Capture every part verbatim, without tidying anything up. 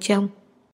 trông.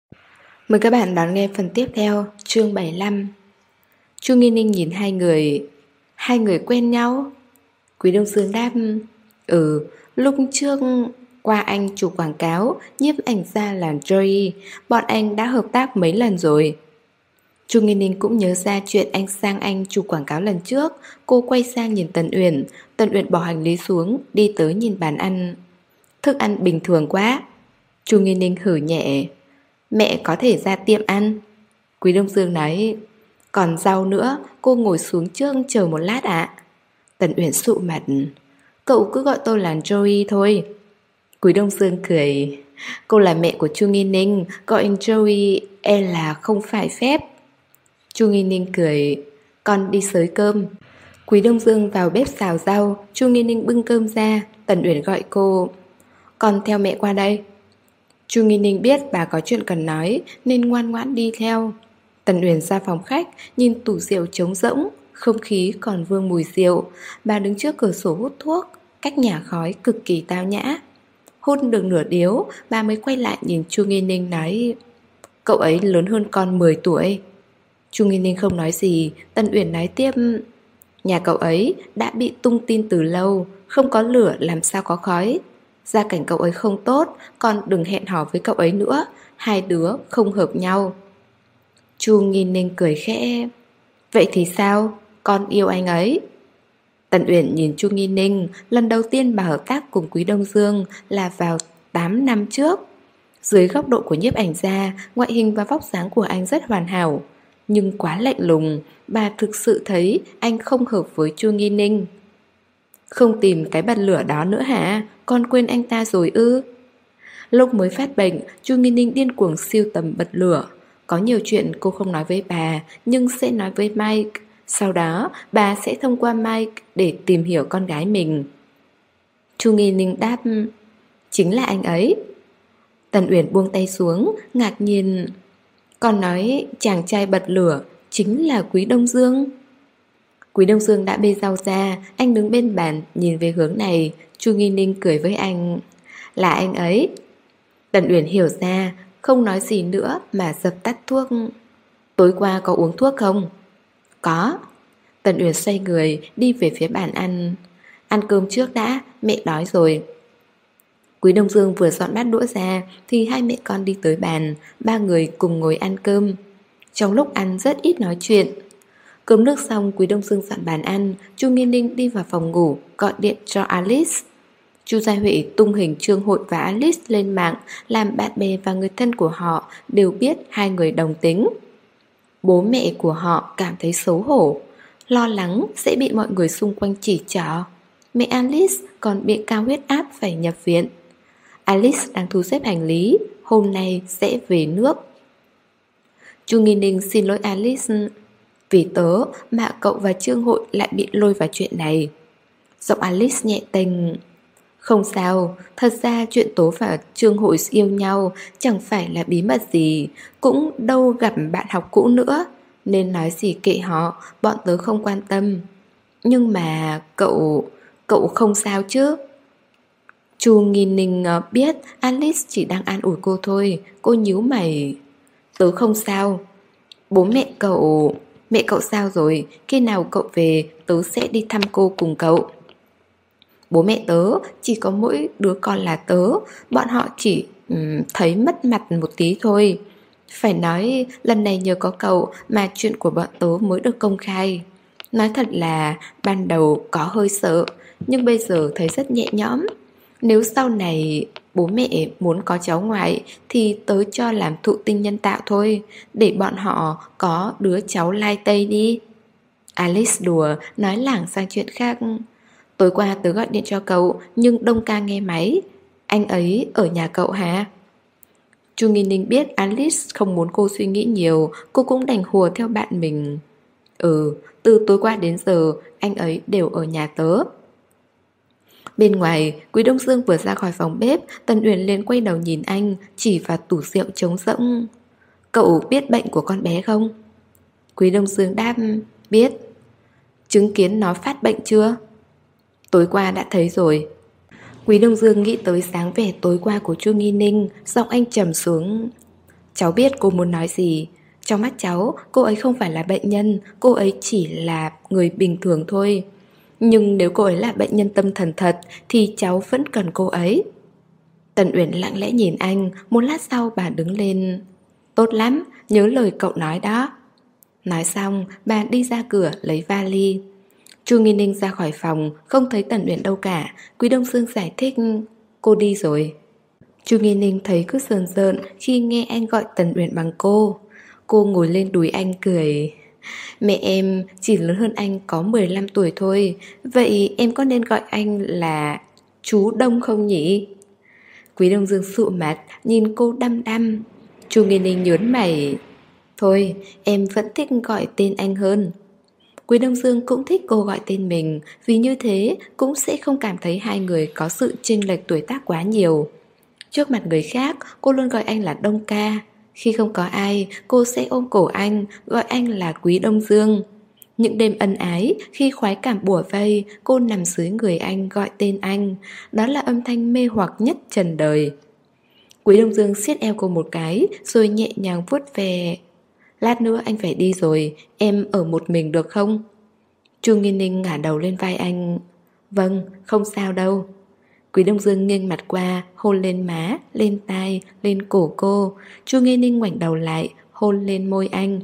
Mời các bạn đón nghe phần tiếp theo, chương bảy mươi lăm. Chu Nghi Ninh nhìn hai người. Hai người quen nhau? Quý Đông Dương đáp: Ừ, lúc trước qua anh chụp quảng cáo, nhiếp ảnh gia là Joey, bọn anh đã hợp tác mấy lần rồi. Chu Nghi Ninh cũng nhớ ra chuyện anh sang anh chụp quảng cáo lần trước. Cô quay sang nhìn Tần Uyển. Tần Uyển bỏ hành lý xuống, đi tới nhìn bàn ăn. Thức ăn bình thường quá. Chu Nghi Ninh hử nhẹ: Mẹ có thể ra tiệm ăn. Quý Đông Dương nói: Còn rau nữa, cô ngồi xuống trước chờ một lát ạ. Tần Uyển sụ mặt: Cậu cứ gọi tôi là Joey thôi. Quý Đông Dương cười: Cô là mẹ của Chu Nghi Ninh, gọi anh Joey e là không phải phép. Chu Nghi Ninh cười: Con đi xới cơm. Quý Đông Dương vào bếp xào rau. Chu Nghi Ninh bưng cơm ra. Tần Uyển gọi cô: Con theo mẹ qua đây. Chu Nghi Ninh biết bà có chuyện cần nói nên ngoan ngoãn đi theo. Tần Uyển ra phòng khách, nhìn tủ rượu trống rỗng, không khí còn vương mùi rượu. Bà đứng trước cửa sổ hút thuốc, cách nhả khói cực kỳ tao nhã. Hút được nửa điếu, bà mới quay lại nhìn Chu Nghi Ninh nói: Cậu ấy lớn hơn con mười tuổi. Chu Nghi Ninh không nói gì. Tần Uyển nói tiếp: Nhà cậu ấy đã bị tung tin từ lâu, không có lửa làm sao có khói. Gia cảnh cậu ấy không tốt, con đừng hẹn hò với cậu ấy nữa. Hai đứa không hợp nhau. Chu Nghi Ninh cười khẽ: Vậy thì sao? Con yêu anh ấy. Tần Uyển nhìn Chu Nghi Ninh. Lần đầu tiên bà hợp tác cùng Quý Đông Dương là vào tám năm trước. Dưới góc độ của nhiếp ảnh gia, ngoại hình và vóc dáng của anh rất hoàn hảo, nhưng quá lạnh lùng. Bà thực sự thấy anh không hợp với Chu Nghi Ninh. Không tìm cái bật lửa đó nữa hả? Con quên anh ta rồi ư? Lúc mới phát bệnh, Chu Nghi Ninh điên cuồng sưu tầm bật lửa. Có nhiều chuyện cô không nói với bà, nhưng sẽ nói với Mike. Sau đó, bà sẽ thông qua Mike để tìm hiểu con gái mình. Chu Nghi Ninh đáp: Chính là anh ấy. Tần Uyển buông tay xuống, ngạc nhiên: Con nói chàng trai bật lửa chính là Quý Đông Dương. Quý Đông Dương đã bê rau ra. Anh đứng bên bàn nhìn về hướng này. Chu Nghi Ninh cười với anh: Là anh ấy. Tần Uyển hiểu ra, không nói gì nữa mà dập tắt thuốc. Tối qua có uống thuốc không? Có. Tần Uyển xoay người đi về phía bàn ăn. Ăn cơm trước đã, mẹ đói rồi. Quý Đông Dương vừa dọn bát đũa ra thì hai mẹ con đi tới bàn. Ba người cùng ngồi ăn cơm. Trong lúc ăn rất ít nói chuyện. Cơm nước xong, Quý Đông Dương dọn bàn ăn. Chu Nghi Ninh đi vào phòng ngủ, gọi điện cho Alice. Chu Gia Huệ tung hình Trương Hội và Alice lên mạng, làm bạn bè và người thân của họ đều biết hai người đồng tính. Bố mẹ của họ cảm thấy xấu hổ, lo lắng sẽ bị mọi người xung quanh chỉ trỏ. Mẹ Alice còn bị cao huyết áp phải nhập viện. Alice đang thu xếp hành lý, hôm nay sẽ về nước. Chu Nghi Ninh xin lỗi Alice: Vì tớ mà cậu và Trương Hội lại bị lôi vào chuyện này. Giọng Alice nhẹ tênh: Không sao, thật ra chuyện tớ và Trương Hội yêu nhau chẳng phải là bí mật gì, cũng đâu gặp bạn học cũ nữa, nên nói gì kệ họ, bọn tớ không quan tâm. Nhưng mà cậu... cậu không sao chứ? Chu Nghi Ninh biết Alice chỉ đang an ủi cô thôi. Cô nhíu mày: Tớ không sao. Bố mẹ cậu... Mẹ cậu sao rồi? Khi nào cậu về tớ sẽ đi thăm cô cùng cậu. Bố mẹ tớ chỉ có mỗi đứa con là tớ. Bọn họ chỉ um, thấy mất mặt một tí thôi. Phải nói lần này nhờ có cậu mà chuyện của bọn tớ mới được công khai. Nói thật là ban đầu có hơi sợ, nhưng bây giờ thấy rất nhẹ nhõm. Nếu sau này bố mẹ muốn có cháu ngoại thì tớ cho làm thụ tinh nhân tạo thôi, để bọn họ có đứa cháu lai tây đi. Alice đùa nói lảng sang chuyện khác: Tối qua tớ gọi điện cho cậu nhưng Đông ca nghe máy. Anh ấy ở nhà cậu hả? Chu Nghi Ninh biết Alice không muốn cô suy nghĩ nhiều, cô cũng đành hùa theo bạn mình: Ừ, từ tối qua đến giờ anh ấy đều ở nhà tớ. Bên ngoài, Quý Đông Dương vừa ra khỏi phòng bếp. Tần Uyển liền quay đầu nhìn anh, chỉ vào tủ rượu trống rỗng: Cậu biết bệnh của con bé không? Quý Đông Dương đáp: Biết. Chứng kiến nó phát bệnh chưa? Tối qua đã thấy rồi. Quý Đông Dương nghĩ tới dáng vẻ tối qua của Chu Nghi Ninh, giọng anh trầm xuống. Cháu biết cô muốn nói gì. Trong mắt cháu, cô ấy không phải là bệnh nhân, cô ấy chỉ là người bình thường thôi. Nhưng nếu cô ấy là bệnh nhân tâm thần thật thì cháu vẫn cần cô ấy. Tần Uyển lặng lẽ nhìn anh, một lát sau bà đứng lên. Tốt lắm, nhớ lời cậu nói đó. Nói xong, bà đi ra cửa lấy vali. Chu Nghi Ninh ra khỏi phòng, không thấy Tần Uyển đâu cả. Quý Đông Dương giải thích, cô đi rồi. Chu Nghi Ninh thấy cứ sờn sợn khi nghe anh gọi Tần Uyển bằng cô. Cô ngồi lên đùi anh cười. Mẹ em chỉ lớn hơn anh có mười lăm tuổi thôi. Vậy em có nên gọi anh là chú Đông không nhỉ? Quý Đông Dương sụ mặt, nhìn cô đăm đăm. Chu Nghi Ninh nhớn mày. Thôi, em vẫn thích gọi tên anh hơn. Quý Đông Dương cũng thích cô gọi tên mình, vì như thế cũng sẽ không cảm thấy hai người có sự chênh lệch tuổi tác quá nhiều. Trước mặt người khác, cô luôn gọi anh là Đông ca. Khi không có ai, cô sẽ ôm cổ anh, gọi anh là Quý Đông Dương. Những đêm ân ái, khi khoái cảm bủa vây, cô nằm dưới người anh gọi tên anh. Đó là âm thanh mê hoặc nhất trần đời. Quý Đông Dương siết eo cô một cái, rồi nhẹ nhàng vuốt về. Lát nữa anh phải đi rồi, em ở một mình được không? Chu Nghi Ninh ngả đầu lên vai anh. Vâng, không sao đâu. Quý Đông Dương nghiêng mặt qua, hôn lên má, lên tai, lên cổ cô. Chu Nghi Ninh ngoảnh đầu lại, hôn lên môi anh.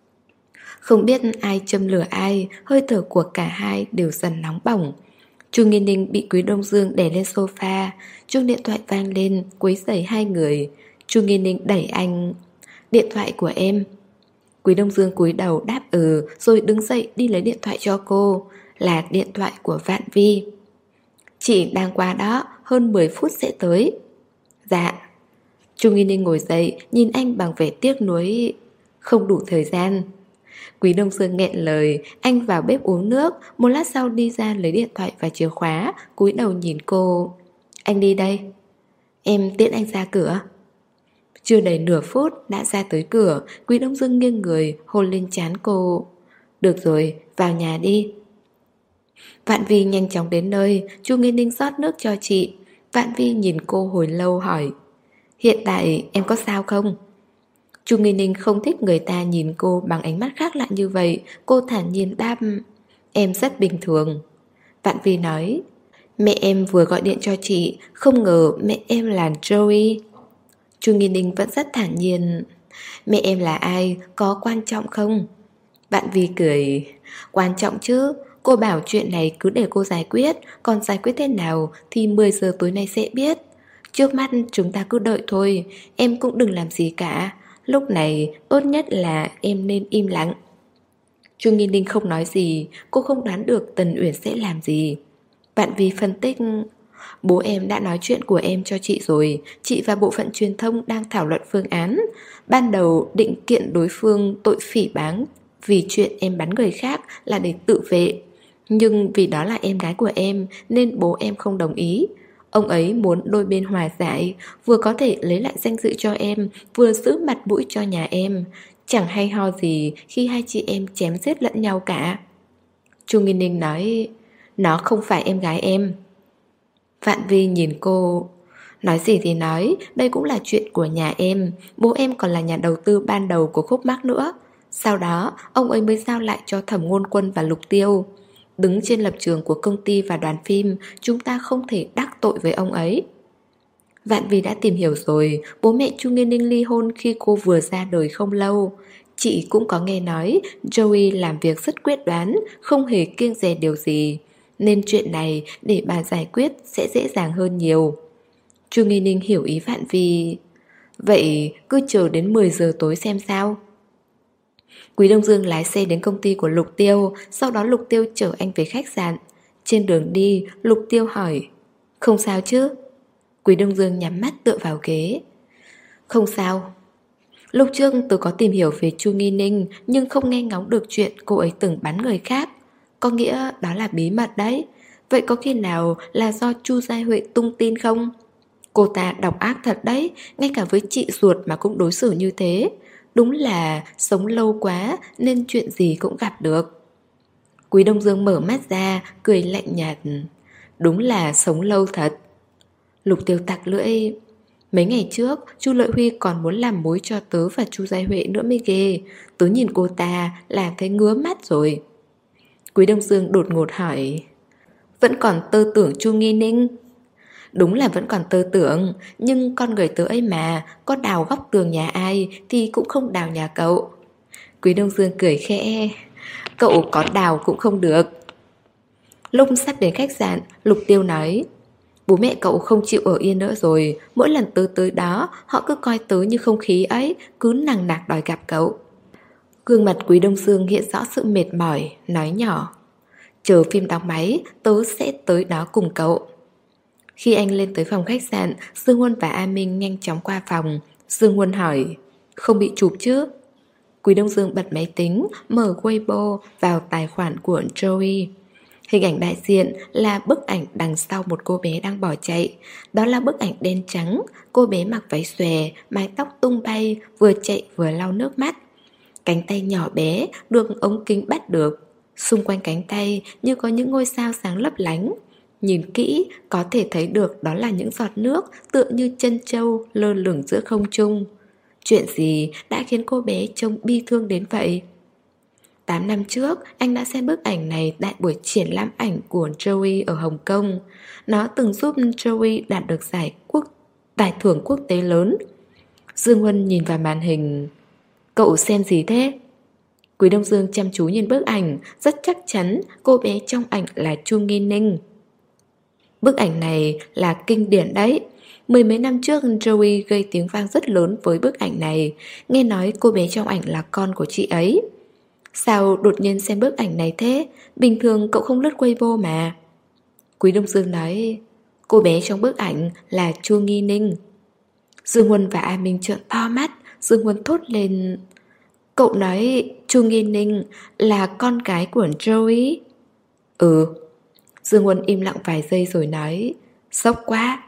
Không biết ai châm lửa ai, hơi thở của cả hai đều dần nóng bỏng. Chu Nghi Ninh bị Quý Đông Dương đè lên sofa. Chuông điện thoại vang lên, quấy rầy hai người. Chu Nghi Ninh đẩy anh. Điện thoại của em. Quý Đông Dương cúi đầu đáp ừ, rồi đứng dậy đi lấy điện thoại cho cô. Là điện thoại của Vạn Vi. Chị đang qua đó, hơn mười phút sẽ tới. Dạ. Chu Nghi Ninh ngồi dậy, nhìn anh bằng vẻ tiếc nuối. Không đủ thời gian. Quý Đông Dương nghẹn lời, anh vào bếp uống nước, một lát sau đi ra lấy điện thoại và chìa khóa, cúi đầu nhìn cô. Anh đi đây. Em tiễn anh ra cửa. Chưa đầy nửa phút đã ra tới cửa. Quý Đông Dương nghiêng người, hôn lên trán cô. Được rồi, vào nhà đi. Vạn Vi nhanh chóng đến nơi. Chu Nghi Ninh rót nước cho chị. Vạn Vi nhìn cô hồi lâu hỏi, hiện tại em có sao không? Chu Nghi Ninh không thích người ta nhìn cô bằng ánh mắt khác lạ như vậy. Cô thản nhiên đáp, em rất bình thường. Vạn Vi nói, mẹ em vừa gọi điện cho chị, không ngờ mẹ em là Joey. Chu Nghi Ninh vẫn rất thản nhiên, mẹ em là ai, có quan trọng không? Vạn Vi cười, quan trọng chứ. Cô bảo chuyện này cứ để cô giải quyết, còn giải quyết thế nào thì mười giờ tối nay sẽ biết. Trước mắt chúng ta cứ đợi thôi, em cũng đừng làm gì cả. Lúc này tốt nhất là em nên im lặng. Chu Nghi Ninh không nói gì. Cô không đoán được Tần Uyển sẽ làm gì. Vạn Vi phân tích, bố em đã nói chuyện của em cho chị rồi. Chị và bộ phận truyền thông đang thảo luận phương án. Ban đầu định kiện đối phương tội phỉ báng vì chuyện em bắn người khác là để tự vệ. Nhưng vì đó là em gái của em nên bố em không đồng ý. Ông ấy muốn đôi bên hòa giải, vừa có thể lấy lại danh dự cho em, vừa giữ mặt mũi cho nhà em. Chẳng hay ho gì khi hai chị em chém giết lẫn nhau cả. Chu Nghi Ninh nói, nó không phải em gái em. Vạn Vi nhìn cô, nói gì thì nói, đây cũng là chuyện của nhà em. Bố em còn là nhà đầu tư ban đầu của Khúc Mắc nữa. Sau đó, ông ấy mới giao lại cho Thẩm Ngôn Quân và Lục Tiêu. Đứng trên lập trường của công ty và đoàn phim, chúng ta không thể đắc tội với ông ấy. Vạn Vi đã tìm hiểu rồi, bố mẹ Chu Nghi Ninh ly hôn khi cô vừa ra đời không lâu. Chị cũng có nghe nói Joey làm việc rất quyết đoán, không hề kiêng dè điều gì. Nên chuyện này để bà giải quyết sẽ dễ dàng hơn nhiều. Chu Nghi Ninh hiểu ý Vạn Vi. Vậy cứ chờ đến mười giờ tối xem sao. Quý Đông Dương lái xe đến công ty của Lục Tiêu. Sau đó Lục Tiêu chở anh về khách sạn. Trên đường đi, Lục Tiêu hỏi, không sao chứ? Quý Đông Dương nhắm mắt tựa vào ghế. Không sao. Lúc trước tôi có tìm hiểu về Chu Nghi Ninh, nhưng không nghe ngóng được chuyện cô ấy từng bắn người khác. Có nghĩa đó là bí mật đấy. Vậy có khi nào là do Chu Gia Huệ tung tin không? Cô ta độc ác thật đấy, ngay cả với chị ruột mà cũng đối xử như thế. Đúng là sống lâu quá nên chuyện gì cũng gặp được. Quý Đông Dương mở mắt ra, cười lạnh nhạt. Đúng là sống lâu thật. Lục Tiêu tặc lưỡi. Mấy ngày trước, Chu Lợi Huy còn muốn làm mối cho tớ và Chu Giai Huệ nữa mới ghê. Tớ nhìn cô ta là thấy ngứa mắt rồi. Quý Đông Dương đột ngột hỏi. Vẫn còn tơ tưởng Chu Nghi Ninh? Đúng là vẫn còn tơ tưởng, nhưng con người tớ ấy mà, có đào góc tường nhà ai thì cũng không đào nhà cậu. Quý Đông Dương cười khẽ. Cậu có đào cũng không được. Lúc sắp đến khách sạn, Lục Tiêu nói. Bố mẹ cậu không chịu ở yên nữa rồi. Mỗi lần tớ tới đó, họ cứ coi tớ như không khí ấy, cứ nằng nặc đòi gặp cậu. Gương mặt Quý Đông Dương hiện rõ sự mệt mỏi, nói nhỏ. Chờ phim đóng máy, tớ sẽ tới đó cùng cậu. Khi anh lên tới phòng khách sạn, Dương Huân và A Minh nhanh chóng qua phòng. Dương Huân hỏi. Không bị chụp chứ? Quý Đông Dương bật máy tính, mở Weibo vào tài khoản của Joey. Hình ảnh đại diện là bức ảnh đằng sau một cô bé đang bỏ chạy. Đó là bức ảnh đen trắng. Cô bé mặc váy xòe, mái tóc tung bay, vừa chạy vừa lau nước mắt. Cánh tay nhỏ bé được ống kính bắt được. Xung quanh cánh tay như có những ngôi sao sáng lấp lánh. Nhìn kỹ có thể thấy được đó là những giọt nước tựa như chân trâu lơ lửng giữa không trung. Chuyện gì đã khiến cô bé trông bi thương đến vậy? Tám năm trước, anh đã xem bức ảnh này tại buổi triển lãm ảnh của Joey ở Hồng Kông. Nó từng giúp Joey đạt được giải quốc giải thưởng quốc tế lớn. Dương Huân nhìn vào màn hình. Cậu xem gì thế? Quý Đông Dương chăm chú nhìn bức ảnh, rất chắc chắn cô bé trong ảnh là Chu Nghi Ninh. Bức ảnh này là kinh điển đấy. Mười mấy năm trước Joey gây tiếng vang rất lớn với bức ảnh này. Nghe nói cô bé trong ảnh là con của chị ấy. Sao đột nhiên xem bức ảnh này thế? Bình thường cậu không lướt Weibo mà. Quý Đông Dương nói. Cô bé trong bức ảnh là Chu Nghi Ninh. Dương Huân và A Minh trợn to mắt. Dương Huân thốt lên. Cậu nói Chu Nghi Ninh là con gái của Joey? Ừ. Dương Huân im lặng vài giây rồi nói. Sốc quá.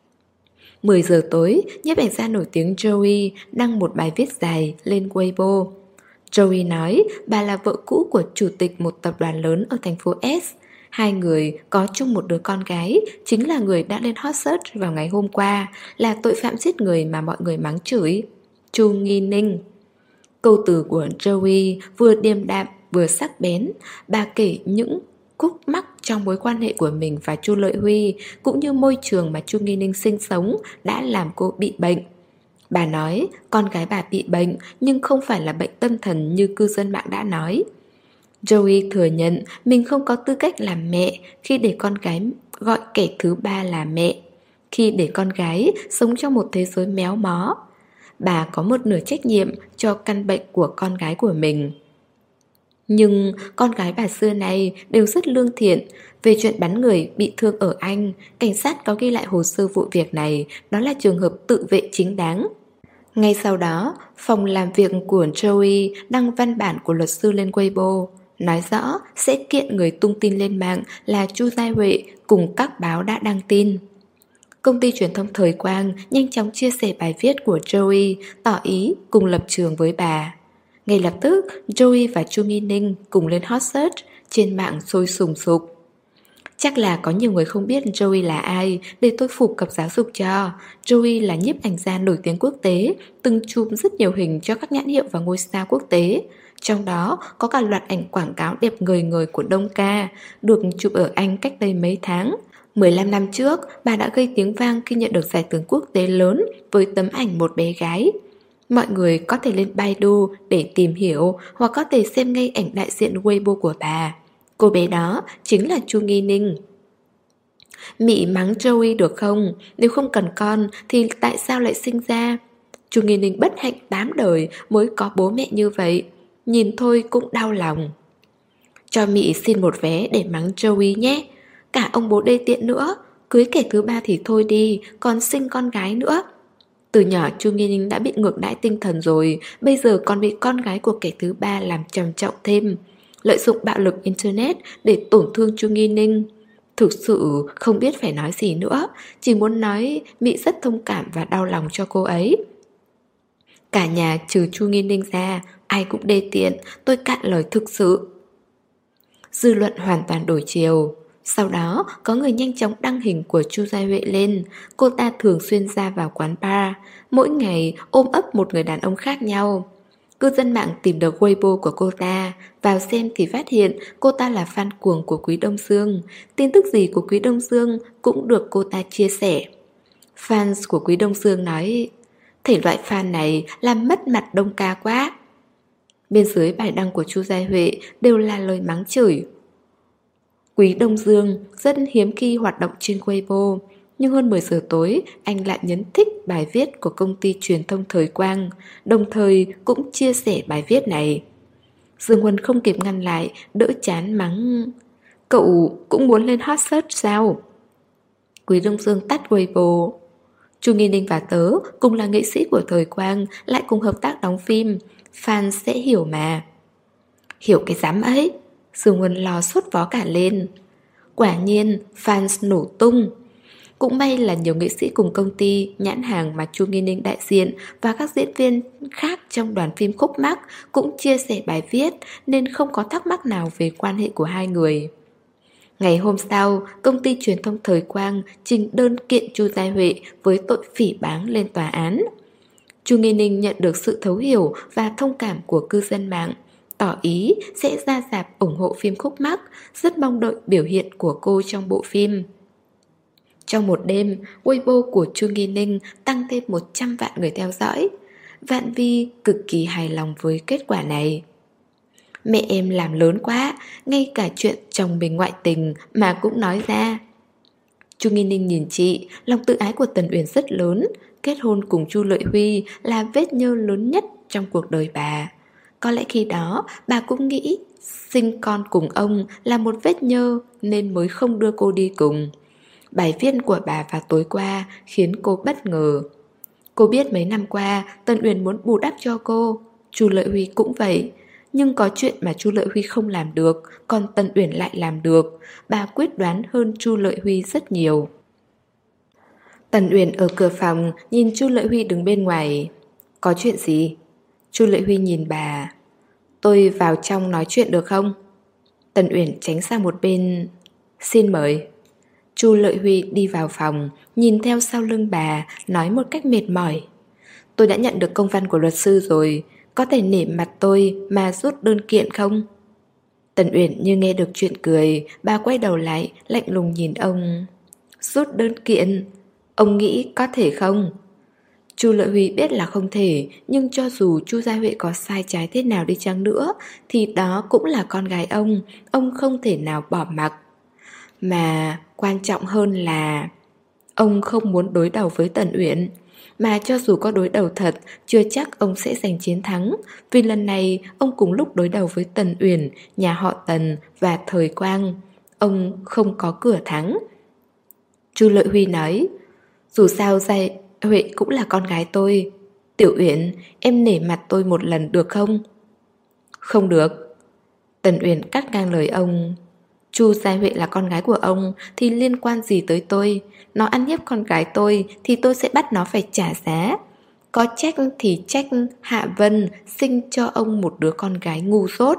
Mười giờ tối, nhiếp ảnh gia nổi tiếng Joey đăng một bài viết dài lên Weibo. Joey nói bà là vợ cũ của chủ tịch một tập đoàn lớn ở thành phố S. Hai người có chung một đứa con gái, chính là người đã lên hot search vào ngày hôm qua, là tội phạm giết người mà mọi người mắng chửi, Chu Nghi Ninh. Câu từ của Joey vừa điềm đạm vừa sắc bén. Bà kể những khúc mắc trong mối quan hệ của mình và Chu Lợi Huy, cũng như môi trường mà Chu Nghi Ninh sinh sống đã làm cô bị bệnh. Bà nói con gái bà bị bệnh, nhưng không phải là bệnh tâm thần như cư dân mạng đã nói. Joey thừa nhận mình không có tư cách làm mẹ khi để con gái gọi kẻ thứ ba là mẹ, khi để con gái sống trong một thế giới méo mó. Bà có một nửa trách nhiệm cho căn bệnh của con gái của mình. Nhưng con gái bà xưa nay đều rất lương thiện. Về chuyện bắn người bị thương ở Anh, cảnh sát có ghi lại hồ sơ vụ việc này, đó là trường hợp tự vệ chính đáng. Ngay sau đó, phòng làm việc của Joey đăng văn bản của luật sư lên Weibo, nói rõ sẽ kiện người tung tin lên mạng là Chu Giai Huệ cùng các báo đã đăng tin. Công ty truyền thông Thời Quang nhanh chóng chia sẻ bài viết của Joey, tỏ ý cùng lập trường với bà. Ngay lập tức, Joey và Chu Nghi Ninh cùng lên hot search, trên mạng sôi sùng sục. Chắc là có nhiều người không biết Joey là ai, để tôi phổ cập giáo dục cho. Joey là nhiếp ảnh gia nổi tiếng quốc tế, từng chụp rất nhiều hình cho các nhãn hiệu và ngôi sao quốc tế. Trong đó có cả loạt ảnh quảng cáo đẹp ngời ngời của Đông Ca, được chụp ở Anh cách đây mấy tháng. mười lăm năm trước, bà đã gây tiếng vang khi nhận được giải thưởng quốc tế lớn với tấm ảnh một bé gái. Mọi người có thể lên Baidu để tìm hiểu, hoặc có thể xem ngay ảnh đại diện Weibo của bà. Cô bé đó chính là Chu Nghi Ninh. Mị mắng Joey được không? Nếu không cần con thì tại sao lại sinh ra? Chu Nghi Ninh bất hạnh tám đời mới có bố mẹ như vậy. Nhìn thôi cũng đau lòng. Cho Mị xin một vé để mắng Joey nhé. Cả ông bố đê tiện nữa. Cưới kẻ thứ ba thì thôi đi, còn sinh con gái nữa. Từ nhỏ Chu Nghi Ninh đã bị ngược đãi tinh thần rồi, bây giờ còn bị con gái của kẻ thứ ba làm trầm trọng thêm. Lợi dụng bạo lực Internet để tổn thương Chu Nghi Ninh. Thực sự không biết phải nói gì nữa, chỉ muốn nói Mị rất thông cảm và đau lòng cho cô ấy. Cả nhà trừ Chu Nghi Ninh ra, ai cũng đê tiện, tôi cạn lời thực sự. Dư luận hoàn toàn đổi chiều. Sau đó có người nhanh chóng đăng hình của Chu Giai Huệ lên. Cô ta thường xuyên ra vào quán bar, mỗi ngày ôm ấp một người đàn ông khác nhau. Cư dân mạng tìm được Weibo của cô ta, vào xem thì phát hiện cô ta là fan cuồng của Quý Đông Dương. Tin tức gì của Quý Đông Dương cũng được cô ta chia sẻ. Fans của Quý Đông Dương nói, thể loại fan này làm mất mặt Đông ca quá. Bên dưới bài đăng của Chu Giai Huệ đều là lời mắng chửi. Quý Đông Dương rất hiếm khi hoạt động trên Weibo, nhưng hơn mười giờ tối anh lại nhấn thích bài viết của công ty truyền thông Thời Quang, đồng thời cũng chia sẻ bài viết này. Dương Huân không kịp ngăn lại, đỡ chán mắng, cậu cũng muốn lên hot search sao? Quý Đông Dương tắt Weibo. Chu Nghi Ninh và tớ cùng là nghệ sĩ của Thời Quang, lại cùng hợp tác đóng phim, fan sẽ hiểu mà. Hiểu cái dám ấy. Dương Huân lo sốt vó cả lên. Quả nhiên fans nổ tung. Cũng may là nhiều nghệ sĩ cùng công ty, nhãn hàng mà Chu Nghi Ninh đại diện và các diễn viên khác trong đoàn phim Khúc Mắc cũng chia sẻ bài viết, nên không có thắc mắc nào về quan hệ của hai người. Ngày hôm sau, công ty truyền thông Thời Quang trình đơn kiện Chu Giai Huệ với tội phỉ báng lên tòa án. Chu Nghi Ninh nhận được sự thấu hiểu và thông cảm của cư dân mạng, tỏ ý sẽ ra rạp ủng hộ phim Khúc Mắc, rất mong đợi biểu hiện của cô trong bộ phim. Trong một đêm, Weibo của Chu Nghi Ninh tăng thêm một trăm vạn người theo dõi. Vạn Vi cực kỳ hài lòng với kết quả này. Mẹ em làm lớn quá, ngay cả chuyện chồng mình ngoại tình mà cũng nói ra. Chu Nghi Ninh nhìn chị, lòng tự ái của Tần Uyển rất lớn. Kết hôn cùng Chu Lợi Huy là vết nhơ lớn nhất trong cuộc đời bà. Có lẽ khi đó bà cũng nghĩ sinh con cùng ông là một vết nhơ nên mới không đưa cô đi cùng. Bài viết của bà vào tối qua khiến cô bất ngờ. Cô biết mấy năm qua Tần Uyển muốn bù đắp cho cô, Chu Lợi Huy cũng vậy. Nhưng có chuyện mà Chu Lợi Huy không làm được, còn Tần Uyển lại làm được. Bà quyết đoán hơn Chu Lợi Huy rất nhiều. Tần Uyển ở cửa phòng nhìn Chu Lợi Huy đứng bên ngoài. Có chuyện gì? Chu Lợi Huy nhìn bà. Tôi vào trong nói chuyện được không? Tần Uyển tránh sang một bên. Xin mời. Chu Lợi Huy đi vào phòng, nhìn theo sau lưng bà, nói một cách mệt mỏi. Tôi đã nhận được công văn của luật sư rồi, có thể nể mặt tôi mà rút đơn kiện không? Tần Uyển như nghe được chuyện cười, bà quay đầu lại, lạnh lùng nhìn ông. Rút đơn kiện? Ông nghĩ có thể không? Chu Lợi Huy biết là không thể, nhưng cho dù Chu Gia Huệ có sai trái thế nào đi chăng nữa, thì đó cũng là con gái ông, ông không thể nào bỏ mặc. Mà quan trọng hơn là ông không muốn đối đầu với Tần Uyển. Mà cho dù có đối đầu thật, chưa chắc ông sẽ giành chiến thắng. Vì lần này ông cùng lúc đối đầu với Tần Uyển, nhà họ Tần và Thời Quang. Ông không có cửa thắng. Chu Lợi Huy nói, dù sao Gia Huệ cũng là con gái tôi. Tiểu Uyển, em nể mặt tôi một lần được không? Không được. Tần Uyển cắt ngang lời ông. Chu Gia Huệ là con gái của ông thì liên quan gì tới tôi? Nó ăn hiếp con gái tôi thì tôi sẽ bắt nó phải trả giá. Có trách thì trách Hạ Vân sinh cho ông một đứa con gái ngu dốt.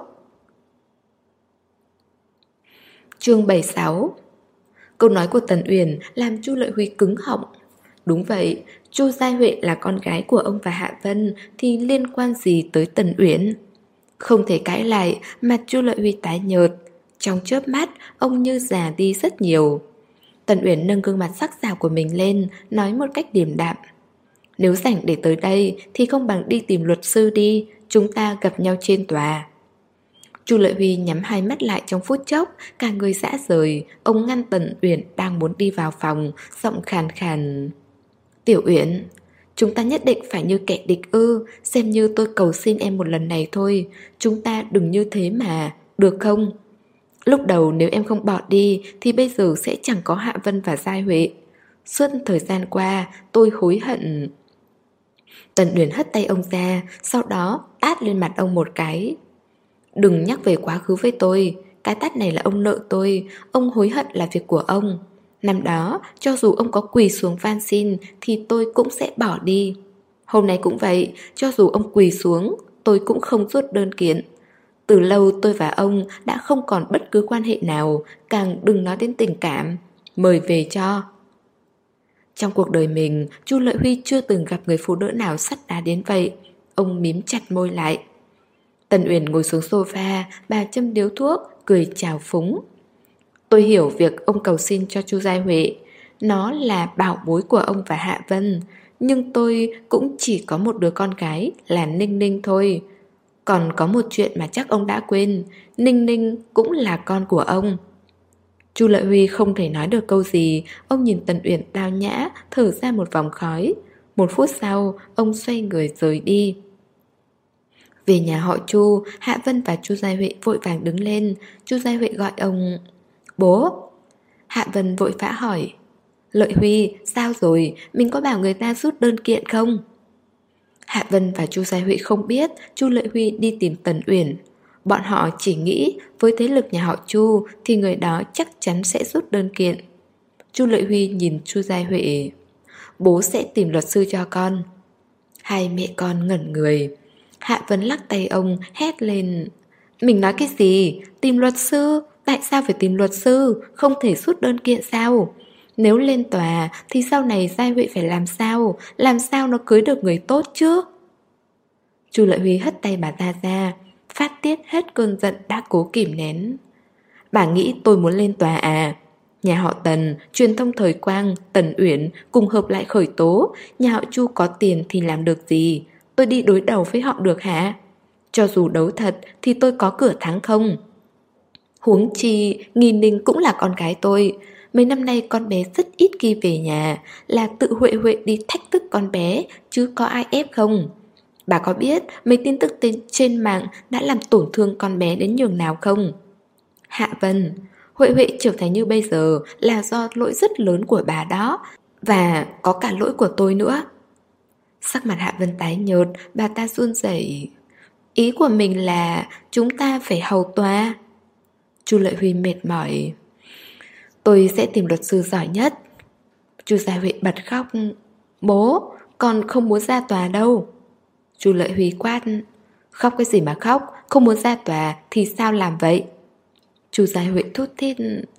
Chương bảy mươi sáu. Câu nói của Tần Uyển làm Chu Lợi Huy cứng họng. Đúng vậy, Chu Gia Huệ là con gái của ông và Hạ Vân thì liên quan gì tới Tần Uyển? Không thể cãi lại, mặt Chu Lợi Huy tái nhợt. Trong chớp mắt, ông như già đi rất nhiều. Tần Uyển nâng gương mặt sắc sảo của mình lên, nói một cách điềm đạm. Nếu rảnh để tới đây thì không bằng đi tìm luật sư đi, chúng ta gặp nhau trên tòa. Chu Lợi Huy nhắm hai mắt lại trong phút chốc, cả người rã rời. Ông ngăn Tần Uyển đang muốn đi vào phòng, giọng khàn khàn. Tiểu Uyển, chúng ta nhất định phải như kẻ địch ư? Xem như tôi cầu xin em một lần này thôi. Chúng ta đừng như thế mà, được không? Lúc đầu nếu em không bỏ đi thì bây giờ sẽ chẳng có Hạ Vân và Gia Huệ. Suốt thời gian qua tôi hối hận. Tần Uyển hất tay ông ra, sau đó tát lên mặt ông một cái. Đừng nhắc về quá khứ với tôi. Cái tát này là ông nợ tôi. Ông hối hận là việc của ông. Năm đó cho dù ông có quỳ xuống van xin thì tôi cũng sẽ bỏ đi. Hôm nay cũng vậy, cho dù ông quỳ xuống tôi cũng không rút đơn kiện. Từ lâu tôi và ông đã không còn bất cứ quan hệ nào, càng đừng nói đến tình cảm. Mời về cho. Trong cuộc đời mình, Chu Lợi Huy chưa từng gặp người phụ nữ nào sắt đá đến vậy. Ông mím chặt môi lại. Tần Uyển ngồi xuống sofa, bà châm điếu thuốc, cười chào phúng. Tôi hiểu việc ông cầu xin cho Chu Giai Huệ. Nó là bảo bối của ông và Hạ Vân. Nhưng tôi cũng chỉ có một đứa con gái là Ninh Ninh thôi. Còn có một chuyện mà chắc ông đã quên. Ninh Ninh cũng là con của ông. Chu Lợi Huy không thể nói được câu gì. Ông nhìn Tần Uyển tao nhã, thở ra một vòng khói. Một phút sau, ông xoay người rời đi. Về nhà họ Chu, Hạ Vân và Chu Giai Huệ vội vàng đứng lên. Chu Giai Huệ gọi ông bố. Hạ Vân vội vã hỏi, Lợi Huy, sao rồi? Mình có bảo người ta rút đơn kiện không? Hạ Vân và Chu Giai Huệ không biết Chu Lợi Huy đi tìm Tần Uyển. Bọn họ chỉ nghĩ với thế lực nhà họ Chu thì người đó chắc chắn sẽ rút đơn kiện. Chu Lợi Huy nhìn Chu Giai Huệ. Bố sẽ tìm luật sư cho con. Hai mẹ con ngẩn người. Hạ Vân lắc tay ông, hét lên. Mình nói cái gì? Tìm luật sư? Tại sao phải tìm luật sư? Không thể rút đơn kiện sao? Nếu lên tòa thì sau này Giai Huệ phải làm sao? Làm sao nó cưới được người tốt chứ? Chu Lợi Huy hất tay bà ta ra, phát tiết hết cơn giận đã cố kìm nén. Bà nghĩ tôi muốn lên tòa à? Nhà họ Tần, truyền thông thời Quang, Tần Uyển cùng hợp lại khởi tố. Nhà họ Chu có tiền thì làm được gì? Tôi đi đối đầu với họ được hả? Cho dù đấu thật thì tôi có cửa thắng không? Huống chi, Nghi Ninh cũng là con gái tôi. Mấy năm nay con bé rất ít khi về nhà. Là tự Huệ Huệ đi thách thức con bé, chứ có ai ép không? Bà có biết mấy tin tức trên mạng đã làm tổn thương con bé đến nhường nào không? Hạ Vân, Huệ Huệ trưởng thành như bây giờ là do lỗi rất lớn của bà đó. Và có cả lỗi của tôi nữa. Sắc mặt Hạ Vân tái nhợt, bà ta run rẩy. Ý của mình là chúng ta phải hầu tòa. Chu Lợi Huy mệt mỏi. Tôi sẽ tìm luật sư giỏi nhất. Chu Gia Huệ bật khóc. Bố, con không muốn ra tòa đâu. Chu Lợi Huy quát. Khóc cái gì mà khóc? Không muốn ra tòa thì sao làm vậy? Chu Gia Huệ thút thít.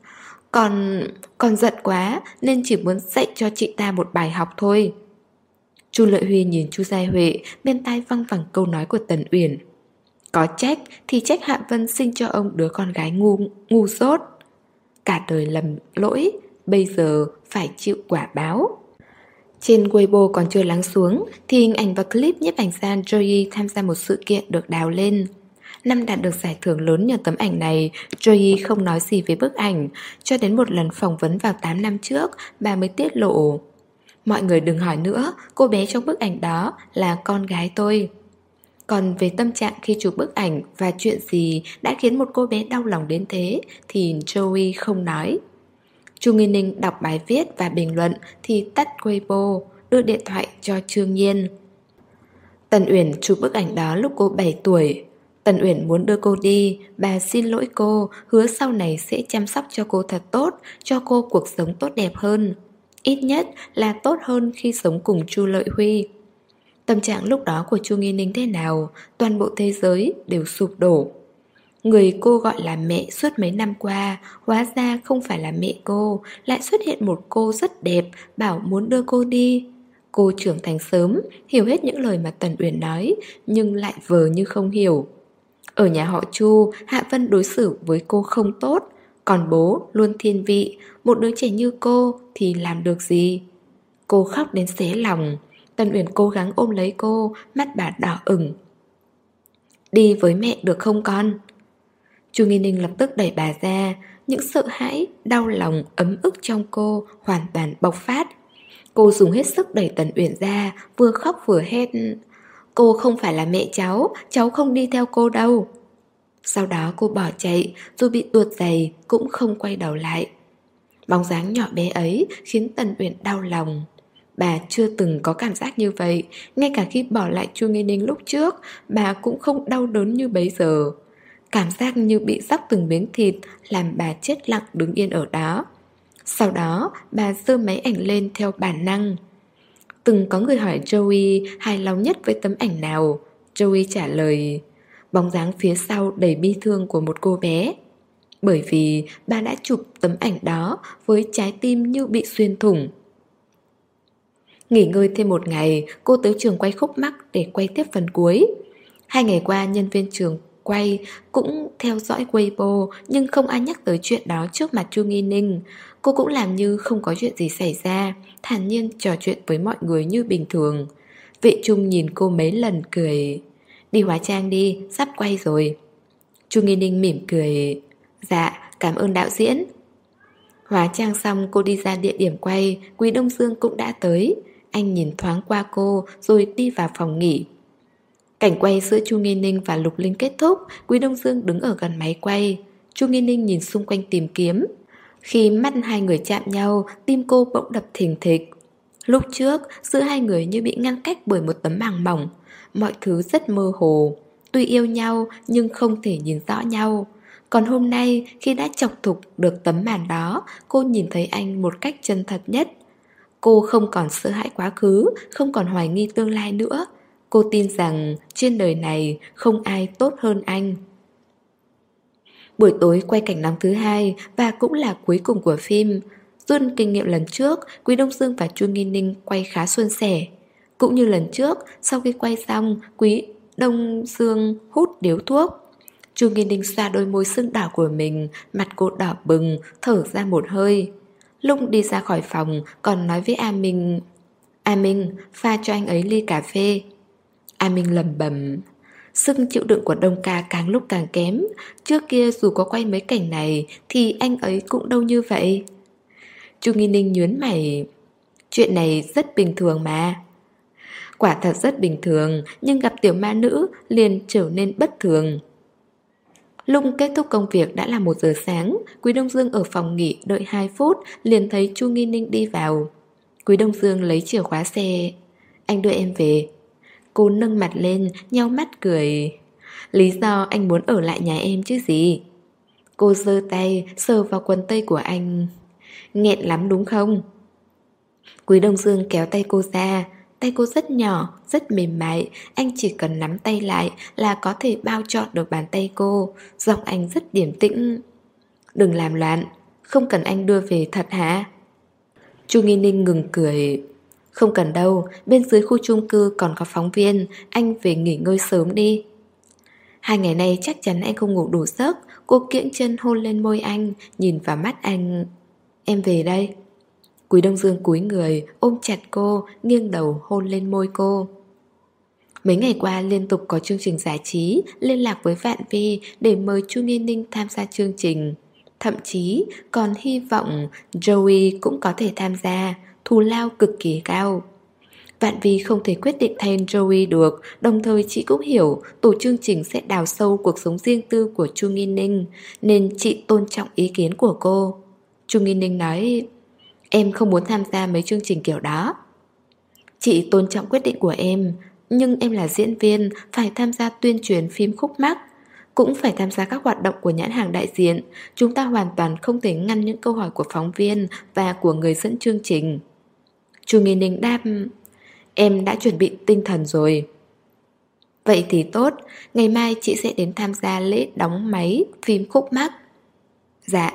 Con... con giận quá nên chỉ muốn dạy cho chị ta một bài học thôi. Chu Lợi Huy nhìn Chu Gia Huệ, bên tai văng vẳng câu nói của Tần Uyển. Có trách thì trách Hạ Vân sinh cho ông đứa con gái ngu, ngu dốt. Cả đời lầm lỗi, bây giờ phải chịu quả báo. Trên Weibo còn chưa lắng xuống thì hình ảnh và clip nhiếp ảnh gia Joey tham gia một sự kiện được đào lên. Năm đạt được giải thưởng lớn nhờ tấm ảnh này, Joey không nói gì về bức ảnh. Cho đến một lần phỏng vấn vào tám năm trước, bà mới tiết lộ. Mọi người đừng hỏi nữa, cô bé trong bức ảnh đó là con gái tôi. Còn về tâm trạng khi chụp bức ảnh và chuyện gì đã khiến một cô bé đau lòng đến thế thì Joey không nói. Chu Nghi Ninh đọc bài viết và bình luận thì tắt Weibo, đưa điện thoại cho Trương Nhiên. Tần Uyển chụp bức ảnh đó lúc cô bảy tuổi. Tần Uyển muốn đưa cô đi, bà xin lỗi cô, hứa sau này sẽ chăm sóc cho cô thật tốt, cho cô cuộc sống tốt đẹp hơn. Ít nhất là tốt hơn khi sống cùng Chu Lợi Huy. Tâm trạng lúc đó của Chu Nghi Ninh thế nào, toàn bộ thế giới đều sụp đổ. Người cô gọi là mẹ suốt mấy năm qua, hóa ra không phải là mẹ cô, lại xuất hiện một cô rất đẹp, bảo muốn đưa cô đi. Cô trưởng thành sớm, hiểu hết những lời mà Tần Uyển nói, nhưng lại vờ như không hiểu. Ở nhà họ Chu, Hạ Vân đối xử với cô không tốt, còn bố luôn thiên vị, một đứa trẻ như cô thì làm được gì? Cô khóc đến xé lòng. Tần Uyển cố gắng ôm lấy cô, mắt bà đỏ ửng. Đi với mẹ được không con? Chu Nghi Ninh lập tức đẩy bà ra. Những sợ hãi, đau lòng, ấm ức trong cô hoàn toàn bộc phát. Cô dùng hết sức đẩy Tần Uyển ra, vừa khóc vừa hét. Cô không phải là mẹ cháu, cháu không đi theo cô đâu. Sau đó cô bỏ chạy, dù bị tuột giày cũng không quay đầu lại. Bóng dáng nhỏ bé ấy khiến Tần Uyển đau lòng. Bà chưa từng có cảm giác như vậy. Ngay cả khi bỏ lại Chu Nghi Ninh lúc trước, bà cũng không đau đớn như bấy giờ. Cảm giác như bị róc từng miếng thịt làm bà chết lặng đứng yên ở đó. Sau đó bà giơ máy ảnh lên theo bản năng. Từng có người hỏi Joey hài lòng nhất với tấm ảnh nào. Joey trả lời, bóng dáng phía sau đầy bi thương của một cô bé. Bởi vì bà đã chụp tấm ảnh đó với trái tim như bị xuyên thủng. Nghỉ ngơi thêm một ngày, cô tới trường quay khúc mắc để quay tiếp phần cuối. Hai ngày qua nhân viên trường quay cũng theo dõi Weibo, nhưng không ai nhắc tới chuyện đó trước mặt Chu Nghi Ninh. Cô cũng làm như không có chuyện gì xảy ra, thản nhiên trò chuyện với mọi người như bình thường. Vệ Trung nhìn cô mấy lần cười: đi hóa trang đi, sắp quay rồi. Chu Nghi Ninh mỉm cười: dạ, cảm ơn đạo diễn. Hóa trang xong cô đi ra địa điểm quay, Quý Đông Dương cũng đã tới. Anh nhìn thoáng qua cô rồi đi vào phòng nghỉ. Cảnh quay giữa Chu Nghi Ninh và Lục Linh kết thúc, Quý Đông Dương đứng ở gần máy quay. Chu Nghi Ninh nhìn xung quanh tìm kiếm. Khi mắt hai người chạm nhau, tim cô bỗng đập thình thịch. Lúc trước, giữa hai người như bị ngăn cách bởi một tấm màng mỏng. Mọi thứ rất mơ hồ. Tuy yêu nhau nhưng không thể nhìn rõ nhau. Còn hôm nay, khi đã chọc thục được tấm màn đó, cô nhìn thấy anh một cách chân thật nhất. Cô không còn sợ hãi quá khứ, không còn hoài nghi tương lai nữa. Cô tin rằng trên đời này không ai tốt hơn anh. Buổi tối quay cảnh nóng thứ hai và cũng là cuối cùng của phim. Rút kinh nghiệm lần trước, Quý Đông Dương và Chu Nghi Ninh quay khá suôn sẻ. Cũng như lần trước, sau khi quay xong, Quý Đông Dương hút điếu thuốc. Chu Nghi Ninh xoa đôi môi sưng đỏ của mình, mặt cô đỏ bừng, thở ra một hơi. Lúc đi ra khỏi phòng còn nói với A Minh: A Minh, pha cho anh ấy ly cà phê. A Minh lẩm bẩm. Sức chịu đựng của Đông Ca càng lúc càng kém. Trước kia dù có quay mấy cảnh này thì anh ấy cũng đâu như vậy. Chu Nghi Ninh nhướng mày. Chuyện này rất bình thường mà. Quả thật rất bình thường, nhưng gặp tiểu ma nữ liền trở nên bất thường. Lúc kết thúc công việc đã là một giờ sáng. Quý Đông Dương ở phòng nghỉ đợi hai phút, liền thấy Chu Nghi Ninh đi vào. Quý Đông Dương lấy chìa khóa xe. Anh đưa em về. Cô nâng mặt lên, nheo mắt cười. Lý do anh muốn ở lại nhà em chứ gì. Cô giơ tay sờ vào quần tây của anh. Nghẹn lắm đúng không? Quý Đông Dương kéo tay cô ra. Tay cô rất nhỏ, rất mềm mại. Anh chỉ cần nắm tay lại là có thể bao trọn được bàn tay cô. Giọng anh rất điềm tĩnh. Đừng làm loạn. Không cần anh đưa về thật hả? Chu Nghi Ninh ngừng cười. Không cần đâu, bên dưới khu chung cư còn có phóng viên. Anh về nghỉ ngơi sớm đi. Hai ngày nay chắc chắn anh không ngủ đủ giấc. Cô kiễng chân hôn lên môi anh, nhìn vào mắt anh. Em về đây. Quý Đông Dương cúi người, ôm chặt cô, nghiêng đầu hôn lên môi cô. Mấy ngày qua liên tục có chương trình giải trí liên lạc với Vạn Vi để mời Chu Nghi Ninh tham gia chương trình. Thậm chí còn hy vọng Joey cũng có thể tham gia, thù lao cực kỳ cao. Vạn Vi không thể quyết định thay Joey được, đồng thời chị cũng hiểu tổ chương trình sẽ đào sâu cuộc sống riêng tư của Chu Nghi Ninh, nên chị tôn trọng ý kiến của cô. Chu Nghi Ninh nói: Em không muốn tham gia mấy chương trình kiểu đó. Chị tôn trọng quyết định của em, nhưng em là diễn viên, phải tham gia tuyên truyền phim khúc mắc, cũng phải tham gia các hoạt động của nhãn hàng đại diện. Chúng ta hoàn toàn không thể ngăn những câu hỏi của phóng viên và của người dẫn chương trình. Chu Nghi Ninh đáp: Em đã chuẩn bị tinh thần rồi. Vậy thì tốt, ngày mai chị sẽ đến tham gia lễ đóng máy phim khúc mắc. Dạ.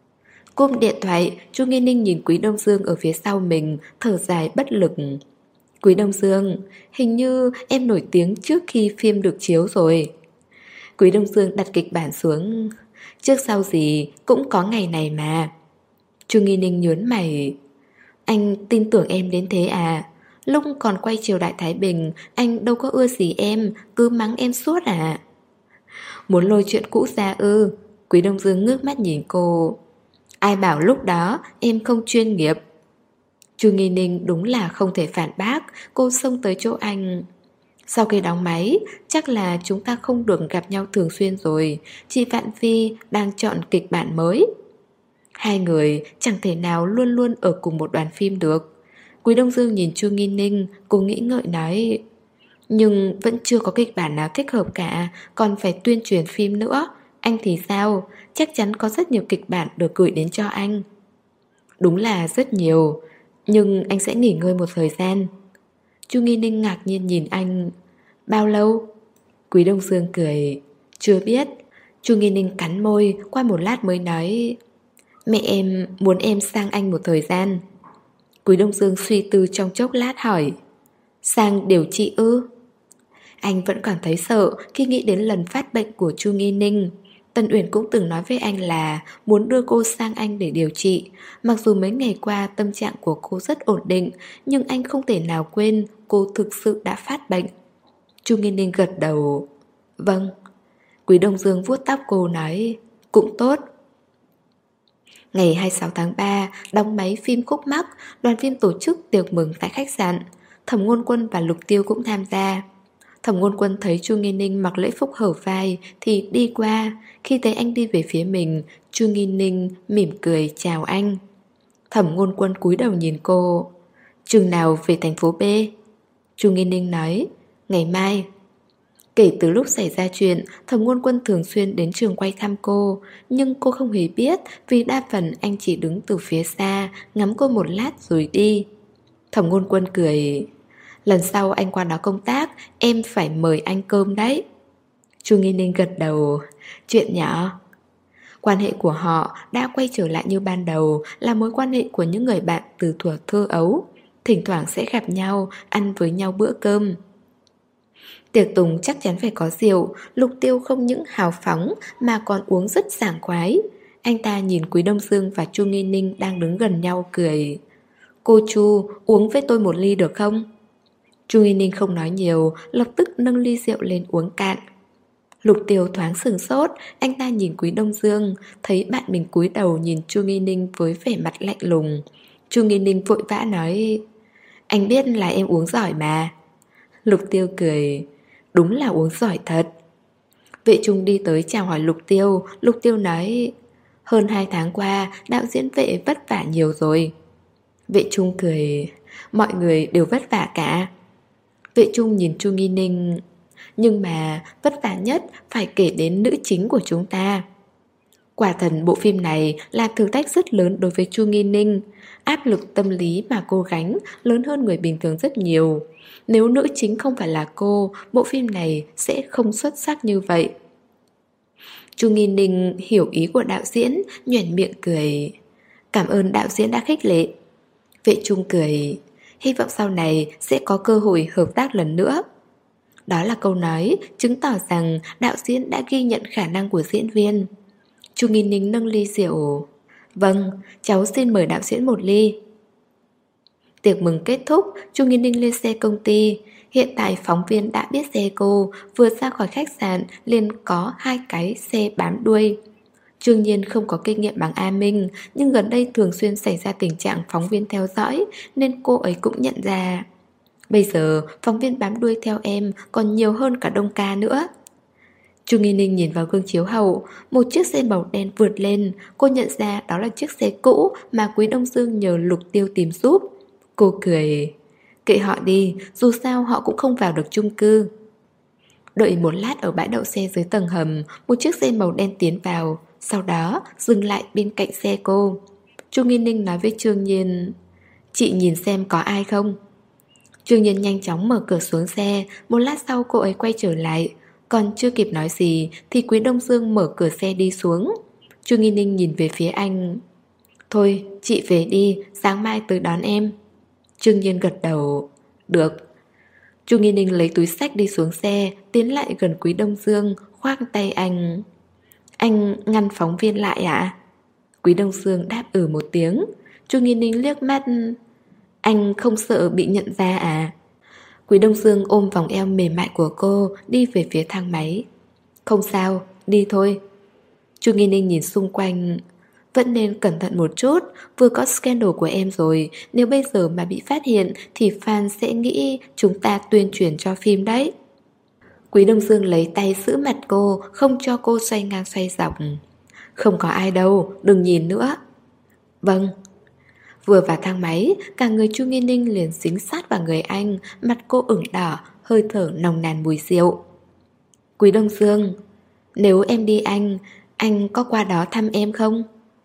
Cúp điện thoại, Chu Nghi Ninh nhìn Quý Đông Dương ở phía sau mình, thở dài bất lực. Quý Đông Dương, hình như em nổi tiếng trước khi phim được chiếu rồi. Quý Đông Dương đặt kịch bản xuống. Trước sau gì cũng có ngày này mà. Chu Nghi Ninh nhướng mày. Anh tin tưởng em đến thế à? Lúc còn quay Triều Đại Thái Bình, anh đâu có ưa gì em, cứ mắng em suốt à? Muốn lôi chuyện cũ ra ư? Quý Đông Dương ngước mắt nhìn cô. Ai bảo lúc đó em không chuyên nghiệp. Chu Nghi Ninh đúng là không thể phản bác. Cô xông tới chỗ anh. Sau khi đóng máy, chắc là chúng ta không được gặp nhau thường xuyên rồi. Chị Vạn Phi đang chọn kịch bản mới. Hai người chẳng thể nào luôn luôn ở cùng một đoàn phim được. Quý Đông Dương nhìn Chu Nghi Ninh, cô nghĩ ngợi nói: Nhưng vẫn chưa có kịch bản nào thích hợp cả, còn phải tuyên truyền phim nữa. Anh thì sao? Chắc chắn có rất nhiều kịch bản được gửi đến cho anh. Đúng là rất nhiều, nhưng anh sẽ nghỉ ngơi một thời gian. Chu Nghi Ninh ngạc nhiên nhìn anh. Bao lâu? Quý Đông Dương cười, chưa biết. Chu Nghi Ninh cắn môi, qua một lát mới nói, mẹ em muốn em sang Anh một thời gian. Quý Đông Dương suy tư trong chốc lát hỏi, sang điều trị ư? Anh vẫn còn thấy sợ khi nghĩ đến lần phát bệnh của Chu Nghi Ninh. Tân Uyển cũng từng nói với anh là muốn đưa cô sang Anh để điều trị. Mặc dù mấy ngày qua tâm trạng của cô rất ổn định, nhưng anh không thể nào quên cô thực sự đã phát bệnh. Chu Nghi Ninh gật đầu, vâng. Quý Đông Dương vuốt tóc cô nói, cũng tốt. Ngày hai mươi sáu tháng ba, đóng máy phim Khúc Mắc, đoàn phim tổ chức tiệc mừng tại khách sạn. Thẩm Ngôn Quân và Lục Tiêu cũng tham gia. Thẩm Ngôn Quân thấy Chu Nghi Ninh mặc lễ phục hở vai thì đi qua. Khi thấy anh đi về phía mình, Chu Nghi Ninh mỉm cười chào anh. Thẩm Ngôn Quân cúi đầu nhìn cô. Chừng nào về thành phố B? Chu Nghi Ninh nói, ngày mai. Kể từ lúc xảy ra chuyện, Thẩm Ngôn Quân thường xuyên đến trường quay thăm cô. Nhưng cô không hề biết, vì đa phần anh chỉ đứng từ phía xa, ngắm cô một lát rồi đi. Thẩm Ngôn Quân cười, lần sau anh qua đó công tác, em phải mời anh cơm đấy. Chu Nghi Ninh gật đầu, chuyện nhỏ. Quan hệ của họ đã quay trở lại như ban đầu, là mối quan hệ của những người bạn từ thuở thơ ấu. Thỉnh thoảng sẽ gặp nhau, ăn với nhau bữa cơm. Tiệc tùng chắc chắn phải có rượu. Lục Tiêu không những hào phóng mà còn uống rất sảng khoái. Anh ta nhìn Quý Đông Dương và Chu Nghi Ninh đang đứng gần nhau cười. Cô Chu, uống với tôi một ly được không? Chu Nghi Ninh không nói nhiều, lập tức nâng ly rượu lên uống cạn. Lục Tiêu thoáng sửng sốt, anh ta nhìn Quý Đông Dương, thấy bạn mình cúi đầu nhìn Chu Nghi Ninh với vẻ mặt lạnh lùng. Chu Nghi Ninh vội vã nói, anh biết là em uống giỏi mà. Lục Tiêu cười, đúng là uống giỏi thật. Vệ Trung đi tới chào hỏi Lục Tiêu. Lục Tiêu nói, hơn hai tháng qua đạo diễn Vệ vất vả nhiều rồi. Vệ Trung cười, mọi người đều vất vả cả. Vệ Trung nhìn Chu Nghi Ninh, nhưng mà vất vả nhất phải kể đến nữ chính của chúng ta. Quả thần bộ phim này là thử thách rất lớn đối với Chu Nghi Ninh. Áp lực tâm lý mà cô gánh lớn hơn người bình thường rất nhiều. Nếu nữ chính không phải là cô, bộ phim này sẽ không xuất sắc như vậy. Chu Nghi Ninh hiểu ý của đạo diễn, nhoẻn miệng cười, cảm ơn đạo diễn đã khích lệ. Vệ Trung cười, hy vọng sau này sẽ có cơ hội hợp tác lần nữa. Đó là câu nói chứng tỏ rằng đạo diễn đã ghi nhận khả năng của diễn viên. Chu Nghi Ninh nâng ly rượu, vâng, cháu xin mời đạo diễn một ly. Tiệc mừng kết thúc, Chu Nghi Ninh lên xe công ty. Hiện tại phóng viên đã biết xe cô, vừa ra khỏi khách sạn liền có hai cái xe bám đuôi. Đương nhiên không có kinh nghiệm bằng A Minh, nhưng gần đây thường xuyên xảy ra tình trạng phóng viên theo dõi, nên cô ấy cũng nhận ra. Bây giờ phóng viên bám đuôi theo em còn nhiều hơn cả Đông Ca nữa. Chu Nghi Ninh nhìn vào gương chiếu hậu, một chiếc xe màu đen vượt lên. Cô nhận ra đó là chiếc xe cũ mà Quý Đông Dương nhờ Lục Tiêu tìm giúp. Cô cười, kệ họ đi, dù sao họ cũng không vào được chung cư. Đợi một lát ở bãi đậu xe dưới tầng hầm, một chiếc xe màu đen tiến vào, sau đó dừng lại bên cạnh xe cô. Chu Nghi Ninh nói với Trương Nhiên, chị nhìn xem có ai không. Trương Nhiên nhanh chóng mở cửa xuống xe. Một lát sau cô ấy quay trở lại. Còn chưa kịp nói gì thì Quý Đông Dương mở cửa xe đi xuống. Chu Nghi Ninh nhìn về phía anh, thôi chị về đi, sáng mai tới đón em. Trương Nhiên gật đầu, được. Chu Nghi Ninh lấy túi xách đi xuống xe, tiến lại gần Quý Đông Dương, khoác tay anh. Anh ngăn phóng viên lại ạ? À? Quý Đông Dương đáp ừ một tiếng. Chu Nghi Ninh liếc mắt, anh không sợ bị nhận ra à? Quý Đông Dương ôm vòng eo mềm mại của cô, đi về phía thang máy. Không sao, đi thôi. Chu Nghi Ninh nhìn xung quanh, vẫn nên cẩn thận một chút. Vừa có scandal của em rồi, nếu bây giờ mà bị phát hiện thì fan sẽ nghĩ chúng ta tuyên truyền cho phim đấy. Quý Đông Dương lấy tay giữ mặt cô, không cho cô xoay ngang xoay dọc. Không có ai đâu, đừng nhìn nữa. Vâng. Vừa vào thang máy, cả người Chu Nghi Ninh liền dính sát vào người anh. Mặt cô ửng đỏ, hơi thở nồng nàn mùi rượu. Quý Đông Dương, nếu em đi anh, anh có qua đó thăm em không?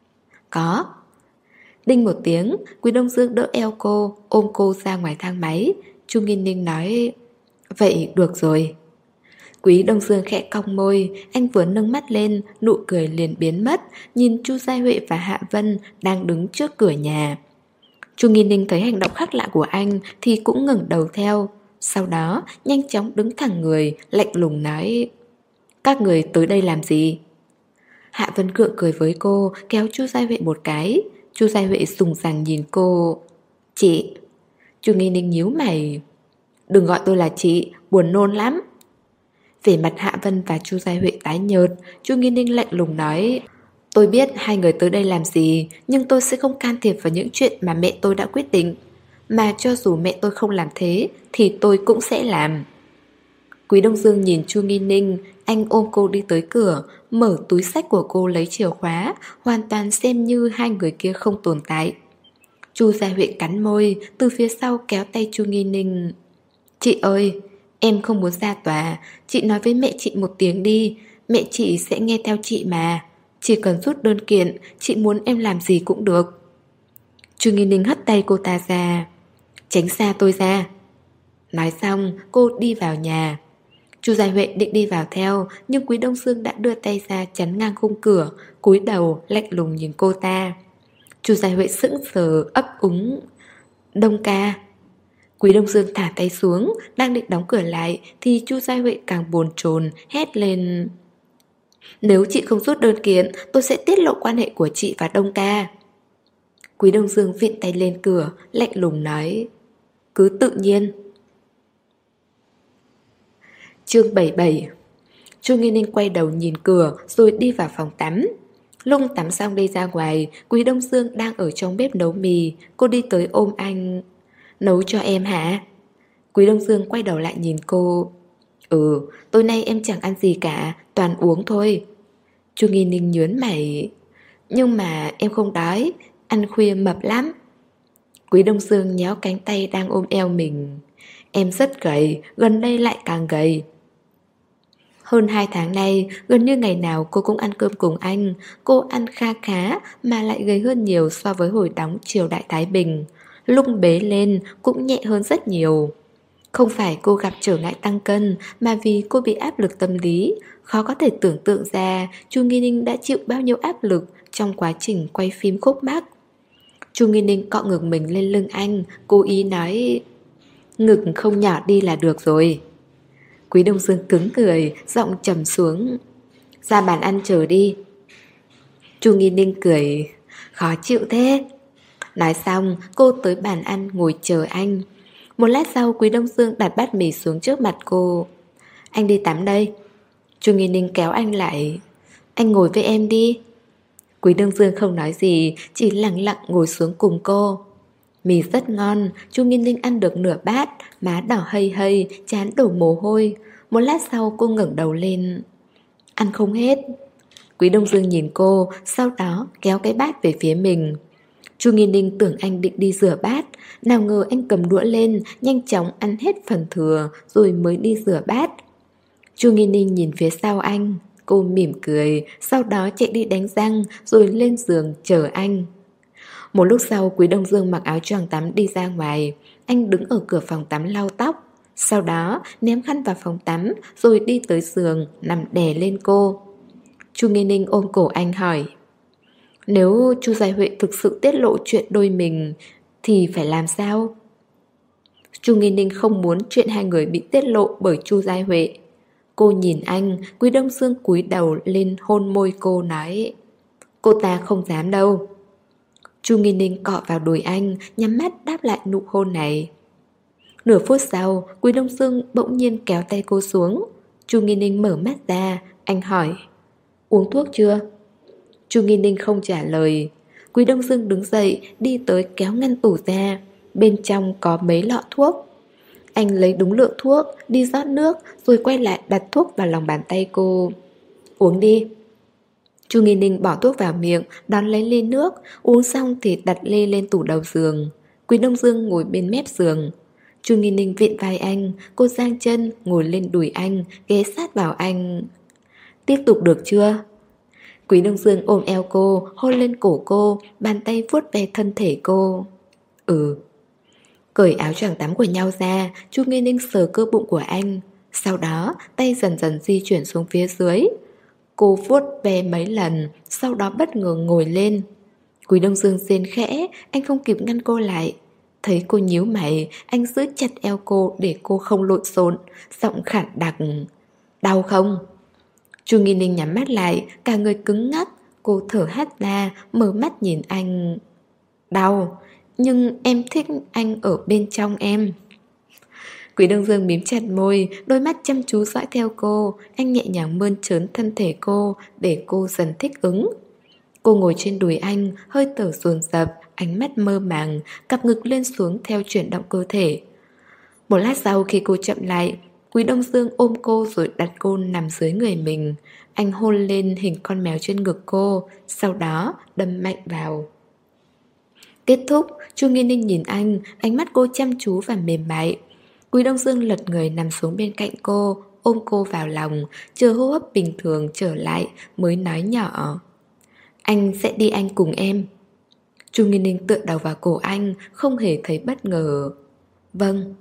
Có. Đinh một tiếng, Quý Đông Dương đỡ eo cô, ôm cô ra ngoài thang máy. Chu Nghi Ninh nói, vậy được rồi. Quý Đông Dương khẽ cong môi, anh vừa nâng mắt lên, nụ cười liền biến mất, nhìn Chu Giai Huệ và Hạ Vân đang đứng trước cửa nhà. Chu Nghi Ninh thấy hành động khác lạ của anh thì cũng ngẩng đầu theo. Sau đó nhanh chóng đứng thẳng người, lạnh lùng nói: các người tới đây làm gì? Hạ Vân Cượng cười với cô, kéo Chu Giai Huệ một cái. Chu Giai Huệ sùng sàng nhìn cô. Chị. Chu Nghi Ninh nhíu mày. Đừng gọi tôi là chị, buồn nôn lắm. Vẻ mặt Hạ Vân và Chu Giai Huệ tái nhợt. Chu Nghi Ninh lạnh lùng nói: tôi biết hai người tới đây làm gì, nhưng tôi sẽ không can thiệp vào những chuyện mà mẹ tôi đã quyết định. Mà cho dù mẹ tôi không làm thế thì tôi cũng sẽ làm. Quý Đông Dương nhìn Chu Nghi Ninh, anh ôm cô đi tới cửa, mở túi xách của cô lấy chìa khóa, hoàn toàn xem như hai người kia không tồn tại. Chu Gia Huệ cắn môi, từ phía sau kéo tay Chu Nghi Ninh. Chị ơi, em không muốn ra tòa, chị nói với mẹ chị một tiếng đi, mẹ chị sẽ nghe theo chị mà. Chỉ cần rút đơn kiện, chị muốn em làm gì cũng được. Chu Nghi Ninh hất tay cô ta ra. Tránh xa tôi ra. Nói xong, cô đi vào nhà. Chu Giai Huệ định đi vào theo, nhưng Quý Đông Dương đã đưa tay ra chắn ngang khung cửa, cúi đầu lạnh lùng nhìn cô ta. Chu Giai Huệ sững sờ ấp úng. Đông ca. Quý Đông Dương thả tay xuống, đang định đóng cửa lại thì Chu Giai Huệ càng bồn chồn hét lên. Nếu chị không rút đơn kiện, tôi sẽ tiết lộ quan hệ của chị và Đông ca. Quý Đông Dương vịn tay lên cửa, lạnh lùng nói. Cứ tự nhiên. Chương bảy mươi bảy. Chu Nghi Ninh quay đầu nhìn cửa rồi đi vào phòng tắm. Lúc tắm xong đi ra ngoài, Quý Đông Dương đang ở trong bếp nấu mì. Cô đi tới ôm anh. Nấu cho em hả? Quý Đông Dương quay đầu lại nhìn cô. Ừ, tối nay em chẳng ăn gì cả, toàn uống thôi. Chu Nghi Ninh nhớn mày. Nhưng mà em không đói, ăn khuya mập lắm. Quý Đông Dương nhéo cánh tay đang ôm eo mình. Em rất gầy, gần đây lại càng gầy. Hơn hai tháng nay, gần như ngày nào cô cũng ăn cơm cùng anh. Cô ăn kha khá mà lại gầy hơn nhiều so với hồi đóng triều đại Thái Bình. Lúc bế lên cũng nhẹ hơn rất nhiều. Không phải cô gặp trở ngại tăng cân, mà vì cô bị áp lực tâm lý. Khó có thể tưởng tượng ra Chu Nghi Ninh đã chịu bao nhiêu áp lực trong quá trình quay phim khúc mắc. Chu Nghi Ninh cọ ngực mình lên lưng anh, cố ý nói. Ngực không nhỏ đi là được rồi. Quý Đông Dương cứng cười, giọng trầm xuống. Ra bàn ăn chờ đi. Chu Nghi Ninh cười. Khó chịu thế. Nói xong, cô tới bàn ăn ngồi chờ anh. Một lát sau, Quý Đông Dương đặt bát mì xuống trước mặt cô. Anh đi tắm đây. Chu Nghi Ninh kéo anh lại. Anh ngồi với em đi. Quý Đông Dương không nói gì, chỉ lặng lặng ngồi xuống cùng cô. Mì rất ngon, Chu Nghi Ninh ăn được nửa bát, má đỏ hây hây, trán đổ mồ hôi. Một lát sau cô ngẩng đầu lên. Ăn không hết. Quý Đông Dương nhìn cô, sau đó kéo cái bát về phía mình. Chu Nghi Ninh tưởng anh định đi rửa bát, nào ngờ anh cầm đũa lên, nhanh chóng ăn hết phần thừa rồi mới đi rửa bát. Chu Nghi Ninh nhìn phía sau anh, cô mỉm cười, sau đó chạy đi đánh răng rồi lên giường chờ anh. Một lúc sau, Quý Đông Dương mặc áo choàng tắm đi ra ngoài. Anh đứng ở cửa phòng tắm lau tóc. Sau đó ném khăn vào phòng tắm rồi đi tới giường nằm đè lên cô. Chu Nghi Ninh ôm cổ anh hỏi. Nếu Chu Giai Huệ thực sự tiết lộ chuyện đôi mình thì phải làm sao? Chu Nghi Ninh không muốn chuyện hai người bị tiết lộ bởi Chu Giai Huệ. Cô nhìn anh, Quý Đông Dương cúi đầu lên hôn môi cô nói. Cô ta không dám đâu. Chu Nghi Ninh cọ vào đùi anh, nhắm mắt đáp lại nụ hôn này. Nửa phút sau, Quý Đông Dương bỗng nhiên kéo tay cô xuống. Chu Nghi Ninh mở mắt ra, anh hỏi. Uống thuốc chưa? Chu Nghi Ninh không trả lời. Quý Đông Dương đứng dậy, đi tới kéo ngăn tủ ra. Bên trong có mấy lọ thuốc. Anh lấy đúng lượng thuốc, đi rót nước, rồi quay lại đặt thuốc vào lòng bàn tay cô. Uống đi. Chu Nghi Ninh bỏ thuốc vào miệng, đón lấy ly nước, uống xong thì đặt ly lên tủ đầu giường. Quý Đông Dương ngồi bên mép giường. Chu Nghi Ninh vịn vai anh, cô giang chân ngồi lên đùi anh, ghé sát vào anh. Tiếp tục được chưa? Quý Đông Dương ôm eo cô, hôn lên cổ cô, bàn tay vuốt về thân thể cô. Ừ. Cởi áo choàng tắm của nhau ra, Chu Nghi Ninh sờ cơ bụng của anh. Sau đó tay dần dần di chuyển xuống phía dưới. Cô vuốt ve mấy lần, sau đó bất ngờ ngồi lên. Quý Đông Dương rên khẽ, anh không kịp ngăn cô lại. Thấy cô nhíu mày, anh giữ chặt eo cô để cô không lộn xộn, giọng khản đặc. Đau không? Chu Nghi Ninh nhắm mắt lại, cả người cứng ngắc. Cô thở hắt ra, mở mắt nhìn anh. Đau, nhưng em thích anh ở bên trong em. Quý Đông Dương mím chặt môi, đôi mắt chăm chú dõi theo cô. Anh nhẹ nhàng mơn trớn thân thể cô, để cô dần thích ứng. Cô ngồi trên đùi anh, hơi thở dồn dập, ánh mắt mơ màng, cặp ngực lên xuống theo chuyển động cơ thể. Một lát sau khi cô chậm lại, Quý Đông Dương ôm cô rồi đặt cô nằm dưới người mình. Anh hôn lên hình con mèo trên ngực cô, sau đó đâm mạnh vào. Kết thúc, Chu Nghi Ninh nhìn anh, ánh mắt cô chăm chú và mềm mại. Quý Đông Dương lật người nằm xuống bên cạnh cô, ôm cô vào lòng, chờ hô hấp bình thường trở lại mới nói nhỏ. Anh sẽ đi anh cùng em. Chu Nghi Ninh tựa đầu vào cổ anh, không hề thấy bất ngờ. Vâng.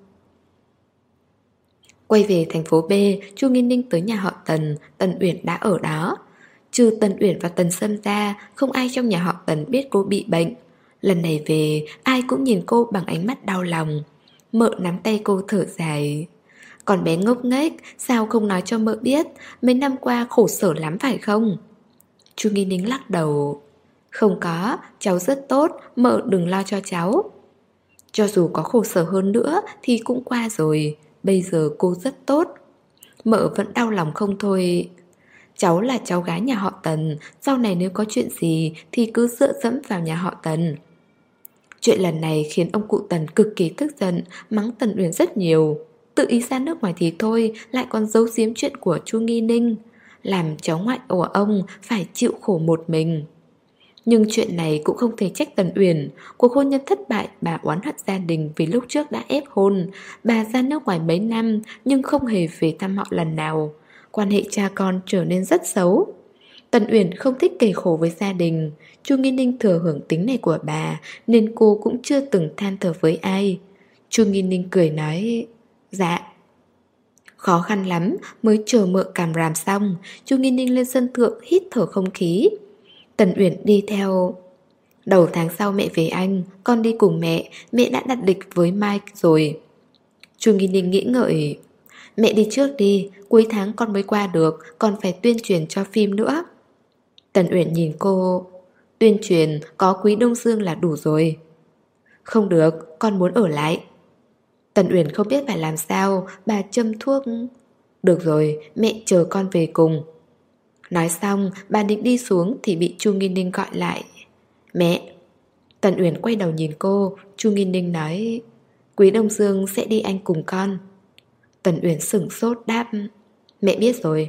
Quay về thành phố B, Chu Nghi Ninh tới nhà họ Tần, Tần Uyển đã ở đó. Trừ Tần Uyển và Tần Sâm ra, không ai trong nhà họ Tần biết cô bị bệnh. Lần này về, ai cũng nhìn cô bằng ánh mắt đau lòng. Mợ nắm tay cô thở dài. Còn bé ngốc nghếch, sao không nói cho mợ biết, mấy năm qua khổ sở lắm phải không? Chu Nghi Ninh lắc đầu. Không có, cháu rất tốt, mợ đừng lo cho cháu. Cho dù có khổ sở hơn nữa thì cũng qua rồi. Bây giờ cô rất tốt. Mợ vẫn đau lòng không thôi. Cháu là cháu gái nhà họ Tần, sau này nếu có chuyện gì thì cứ dựa dẫm vào nhà họ Tần. Chuyện lần này khiến ông cụ Tần cực kỳ tức giận, mắng Tần Uyển rất nhiều. Tự ý ra nước ngoài thì thôi, lại còn giấu giếm chuyện của Chu Nghi Ninh, làm cháu ngoại của ông phải chịu khổ một mình. Nhưng chuyện này cũng không thể trách Tần Uyển. Cuộc hôn nhân thất bại, bà oán hận gia đình vì lúc trước đã ép hôn. Bà ra nước ngoài mấy năm nhưng không hề về thăm họ lần nào. Quan hệ cha con trở nên rất xấu. Tần Uyển không thích kể khổ với gia đình. Chu Nghi Ninh thừa hưởng tính này của bà, nên cô cũng chưa từng than thở với ai. Chu Nghi Ninh cười nói, dạ. Khó khăn lắm mới chờ mợ càm ràm xong, Chu Nghi Ninh lên sân thượng hít thở không khí. Tần Uyển đi theo. Đầu tháng sau mẹ về Anh, con đi cùng mẹ, mẹ đã đặt lịch với Mike rồi. Chu Nghi Ninh nghĩ ngợi. Mẹ đi trước đi, cuối tháng con mới qua được, còn phải tuyên truyền cho phim nữa. Tần Uyển nhìn cô. Tuyên truyền có Quý Đông Dương là đủ rồi. Không được, con muốn ở lại. Tần Uyển không biết phải làm sao, bà châm thuốc. Được rồi, mẹ chờ con về cùng. Nói xong, bà định đi xuống thì bị Chu Nghi Ninh gọi lại. Mẹ. Tần Uyển quay đầu nhìn cô. Chu Nghi Ninh nói, Quý Đông Dương sẽ đi Anh cùng con. Tần Uyển sửng sốt đáp, mẹ biết rồi.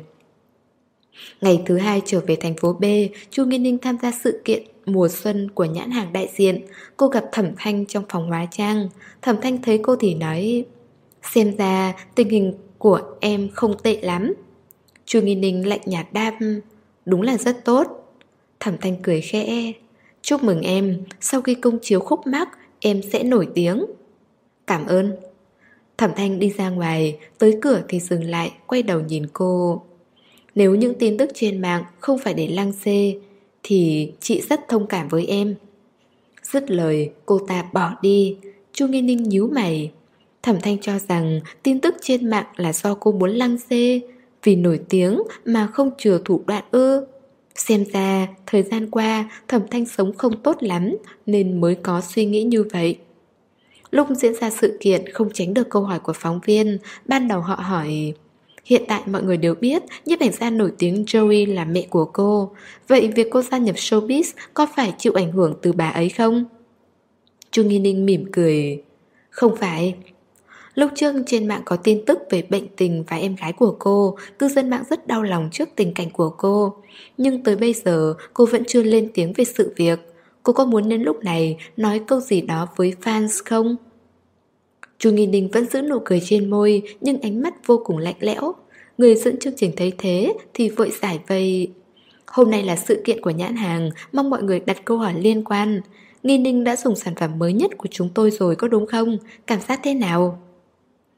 Ngày thứ hai trở về thành phố B, Chu Nghi Ninh tham gia sự kiện mùa xuân của nhãn hàng đại diện. Cô gặp Thẩm Thanh trong phòng hóa trang. Thẩm Thanh thấy cô thì nói, xem ra tình hình của em không tệ lắm. Chu Nghi Ninh lạnh nhạt đáp, đúng là rất tốt. Thẩm Thanh cười khẽ, chúc mừng em, sau khi công chiếu Khúc Mắc em sẽ nổi tiếng. Cảm ơn. Thẩm Thanh đi ra ngoài, tới cửa thì dừng lại, quay đầu nhìn cô. Nếu những tin tức trên mạng không phải để lăng xê thì chị rất thông cảm với em. Dứt lời, cô ta bỏ đi. Chu Nghi Ninh nhíu mày. Thẩm Thanh cho rằng tin tức trên mạng là do cô muốn lăng xê, vì nổi tiếng mà không chừa thủ đoạn ư. Xem ra thời gian qua Thẩm Thanh sống không tốt lắm nên mới có suy nghĩ như vậy. Lúc diễn ra sự kiện không tránh được câu hỏi của phóng viên. Ban đầu họ hỏi, hiện tại mọi người đều biết nhiếp ảnh gia nổi tiếng Joey là mẹ của cô. Vậy việc cô gia nhập showbiz có phải chịu ảnh hưởng từ bà ấy không? Chu Nghi Ninh mỉm cười, không phải. Lúc trước trên mạng có tin tức về bệnh tình và em gái của cô, cư dân mạng rất đau lòng trước tình cảnh của cô. Nhưng tới bây giờ cô vẫn chưa lên tiếng về sự việc. Cô có muốn đến lúc này nói câu gì đó với fans không? Chu Nghi Ninh vẫn giữ nụ cười trên môi, nhưng ánh mắt vô cùng lạnh lẽo. Người dẫn chương trình thấy thế thì vội giải vây. Hôm nay là sự kiện của nhãn hàng, mong mọi người đặt câu hỏi liên quan. Nghi Ninh đã dùng sản phẩm mới nhất của chúng tôi rồi có đúng không? Cảm giác thế nào?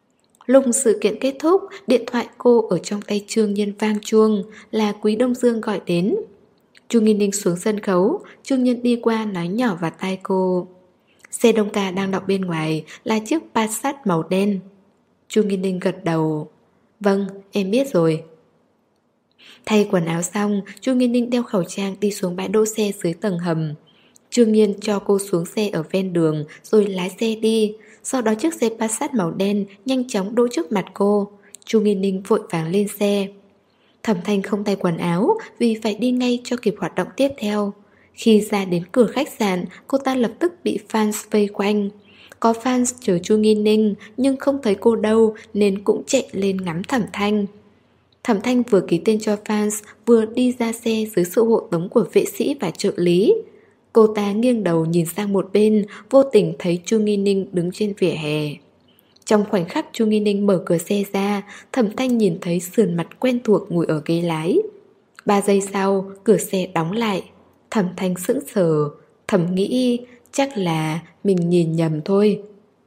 Lúc sự kiện kết thúc, điện thoại cô ở trong tay Trương Nhiên vang chuông, là Quý Đông Dương gọi đến. Chu Nghi Ninh xuống sân khấu, Trương Nhiên đi qua nói nhỏ vào tai cô. Xe đông ca đang đậu bên ngoài là chiếc Passat màu đen. Chu Nghi Ninh gật đầu. Vâng, em biết rồi. Thay quần áo xong, Chu Nghi Ninh đeo khẩu trang đi xuống bãi đỗ xe dưới tầng hầm. Trương Nhiên cho cô xuống xe ở ven đường rồi lái xe đi. Sau đó chiếc xe Passat màu đen nhanh chóng đỗ trước mặt cô. Chu Nghi Ninh vội vàng lên xe. Thẩm Thanh không thay quần áo vì phải đi ngay cho kịp hoạt động tiếp theo. Khi ra đến cửa khách sạn, cô ta lập tức bị fans vây quanh. Có fans chờ Chu Nghi Ninh nhưng không thấy cô đâu nên cũng chạy lên ngắm Thẩm Thanh. Thẩm Thanh vừa ký tên cho fans vừa đi ra xe dưới sự hộ tống của vệ sĩ và trợ lý. Cô ta nghiêng đầu nhìn sang một bên, vô tình thấy Chu Nghi Ninh đứng trên vỉa hè. Trong khoảnh khắc Chu Nghi Ninh mở cửa xe ra, Thẩm Thanh nhìn thấy sườn mặt quen thuộc ngồi ở ghế lái. Ba giây sau, cửa xe đóng lại. Thẩm Thanh sững sờ, thầm nghĩ chắc là mình nhìn nhầm thôi.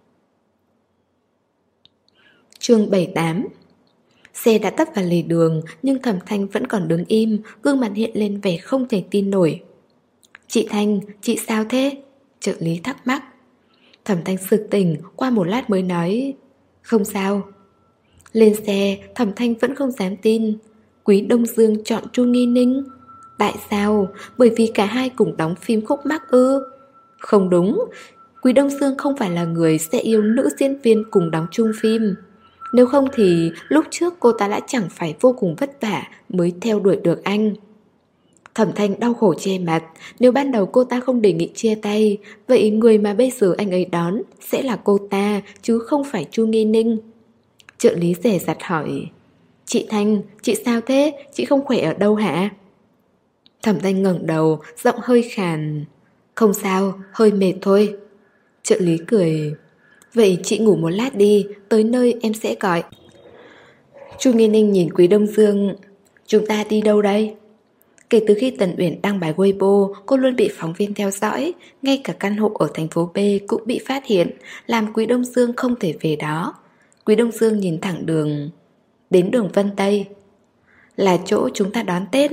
Chương bảy mươi tám. Xe đã tấp vào lề đường, nhưng Thẩm Thanh vẫn còn đứng im, gương mặt hiện lên vẻ không thể tin nổi. Chị Thanh, chị sao thế? Trợ lý thắc mắc. Thẩm Thanh sực tỉnh, qua một lát mới nói không sao. Lên xe, Thẩm Thanh vẫn không dám tin. Quý Đông Dương chọn Chu Nghi Ninh. Tại sao? Bởi vì cả hai cùng đóng phim khúc mắc ư? Không đúng, Quý Đông Dương không phải là người sẽ yêu nữ diễn viên cùng đóng chung phim. Nếu không thì lúc trước cô ta đã chẳng phải vô cùng vất vả mới theo đuổi được anh. Thẩm Thanh đau khổ che mặt. Nếu ban đầu cô ta không đề nghị chia tay, vậy người mà bây giờ anh ấy đón sẽ là cô ta, chứ không phải Chu Nghi Ninh. Trợ lý dè dặt hỏi: Chị Thanh, chị sao thế? Chị không khỏe ở đâu hả? Thẩm Thanh ngẩng đầu, giọng hơi khàn: Không sao, hơi mệt thôi. Trợ lý cười: Vậy chị ngủ một lát đi, tới nơi em sẽ gọi. Chu Nghi Ninh nhìn Quý Đông Dương: Chúng ta đi đâu đây? Kể từ khi Tần Uyển đăng bài Weibo, cô luôn bị phóng viên theo dõi. Ngay cả căn hộ ở thành phố B cũng bị phát hiện, làm Quý Đông Dương không thể về đó. Quý Đông Dương nhìn thẳng đường: Đến đường Vân Tây. Là chỗ chúng ta đón Tết?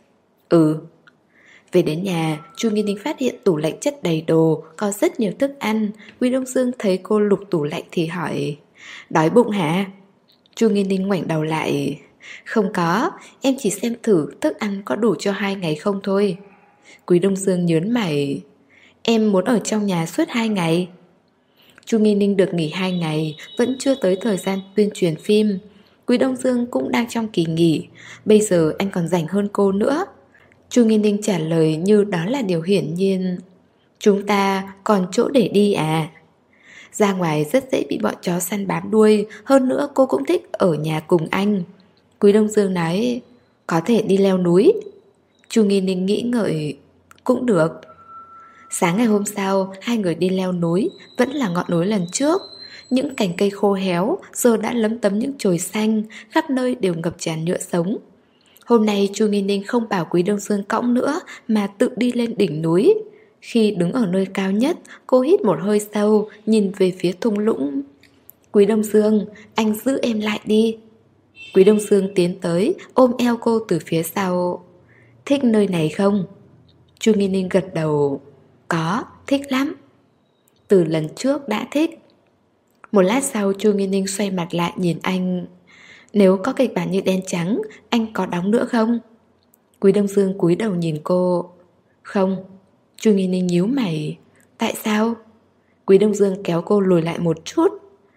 Ừ. Về đến nhà, Chu Nghi Ninh phát hiện tủ lạnh chất đầy đồ, có rất nhiều thức ăn. Quý Đông Dương thấy cô lục tủ lạnh thì hỏi: Đói bụng hả? Chu Nghi Ninh ngoảnh đầu lại: Không có, em chỉ xem thử thức ăn có đủ cho hai ngày không thôi. Quý Đông Dương nhớn mày: Em muốn ở trong nhà suốt hai ngày. Chu Nghi Ninh được nghỉ hai ngày, vẫn chưa tới thời gian tuyên truyền phim. Quý Đông Dương cũng đang trong kỳ nghỉ, bây giờ anh còn rảnh hơn cô nữa. Chu Nghi Ninh trả lời như đó là điều hiển nhiên: Chúng ta còn chỗ để đi à? Ra ngoài rất dễ bị bọn chó săn bám đuôi, hơn nữa cô cũng thích ở nhà cùng anh. Quý Đông Dương nói: Có thể đi leo núi. Chu Nghi Ninh nghĩ ngợi: Cũng được. Sáng ngày hôm sau, hai người đi leo núi, vẫn là ngọn núi lần trước. Những cành cây khô héo giờ đã lấm tấm những chồi xanh, khắp nơi đều ngập tràn nhựa sống. Hôm nay Chu Nghi Ninh không bảo Quý Đông Dương cõng nữa mà tự đi lên đỉnh núi. Khi đứng ở nơi cao nhất, cô hít một hơi sâu, nhìn về phía thung lũng. Quý Đông Dương, anh giữ em lại đi. Quý Đông Dương tiến tới, ôm eo cô từ phía sau. Thích nơi này không? Chu Nghi Ninh gật đầu. Có, thích lắm. Từ lần trước đã thích. Một lát sau Chu Nghi Ninh xoay mặt lại nhìn anh. Nếu có kịch bản như Đen Trắng, anh có đóng nữa không? Quý Đông Dương cúi đầu nhìn cô. Không. Chu Nghi Ninh nhíu mày. Tại sao? Quý Đông Dương kéo cô lùi lại một chút.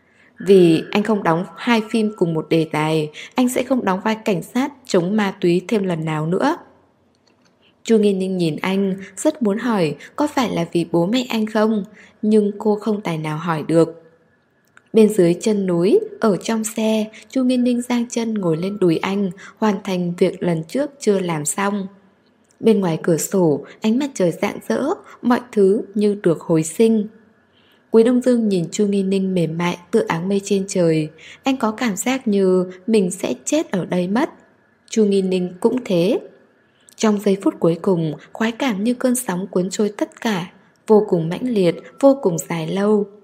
Vì anh không đóng hai phim cùng một đề tài, anh sẽ không đóng vai cảnh sát chống ma túy thêm lần nào nữa. Chu Nghi Ninh nhìn anh, rất muốn hỏi có phải là vì bố mẹ anh không, nhưng cô không tài nào hỏi được. Bên dưới chân núi, ở trong xe, Chu Nghi Ninh giang chân ngồi lên đùi anh, hoàn thành việc lần trước chưa làm xong. Bên ngoài cửa sổ, ánh mặt trời rạng rỡ, mọi thứ như được hồi sinh. Quý Đông Dương nhìn Chu Nghi Ninh mềm mại tựa áng mây trên trời. Anh có cảm giác như mình sẽ chết ở đây mất. Chu Nghi Ninh cũng thế. Trong giây phút cuối cùng, khoái cảm như cơn sóng cuốn trôi tất cả, vô cùng mãnh liệt, vô cùng dài lâu.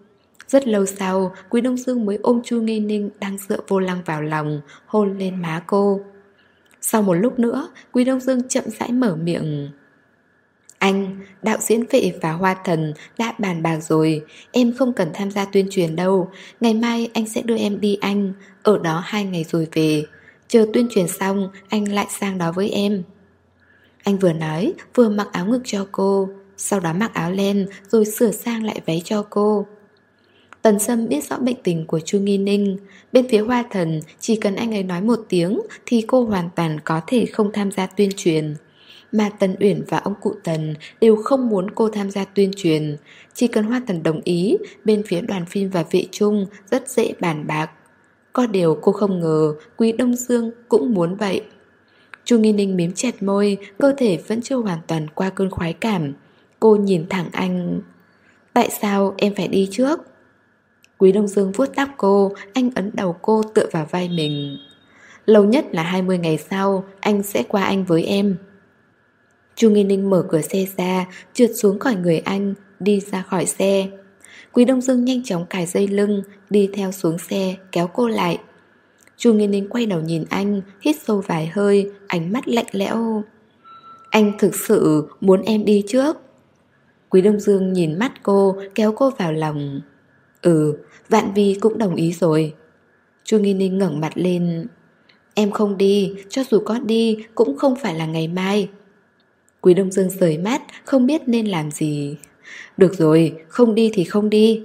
Rất lâu sau, Quý Đông Dương mới ôm Chu Nghi Ninh đang dựa vô lăng vào lòng, hôn lên má cô. Sau một lúc nữa, Quý Đông Dương chậm rãi mở miệng. Anh, đạo diễn Vệ và Hoa Thần đã bàn bạc rồi, em không cần tham gia tuyên truyền đâu. Ngày mai anh sẽ đưa em đi Anh, ở đó hai ngày rồi về. Chờ tuyên truyền xong, anh lại sang đó với em. Anh vừa nói, vừa mặc áo ngực cho cô, sau đó mặc áo len rồi sửa sang lại váy cho cô. Tần Sâm biết rõ bệnh tình của Chu Nghi Ninh. Bên phía Hoa Thần, chỉ cần anh ấy nói một tiếng thì cô hoàn toàn có thể không tham gia tuyên truyền. Mà Tần Uyển và ông cụ Tần đều không muốn cô tham gia tuyên truyền. Chỉ cần Hoa Thần đồng ý, bên phía đoàn phim và Vệ Trung rất dễ bàn bạc. Có điều cô không ngờ Quý Đông Dương cũng muốn vậy. Chu Nghi Ninh mím chặt môi, cơ thể vẫn chưa hoàn toàn qua cơn khoái cảm. Cô nhìn thẳng anh. Tại sao em phải đi trước? Quý Đông Dương vuốt tóc cô, anh ấn đầu cô tựa vào vai mình. Lâu nhất là hai mươi ngày sau, anh sẽ qua Anh với em. Chu Nghi Ninh mở cửa xe ra, trượt xuống khỏi người anh, đi ra khỏi xe. Quý Đông Dương nhanh chóng cài dây lưng, đi theo xuống xe, kéo cô lại. Chu Nghi Ninh quay đầu nhìn anh, hít sâu vài hơi, ánh mắt lạnh lẽo. Anh thực sự muốn em đi trước? Quý Đông Dương nhìn mắt cô, kéo cô vào lòng. Ừ, Vạn Vi cũng đồng ý rồi. Chu Nghi Ninh ngẩng mặt lên. Em không đi, cho dù có đi cũng không phải là ngày mai. Quý Đông Dương rời mắt, không biết nên làm gì. Được rồi, không đi thì không đi.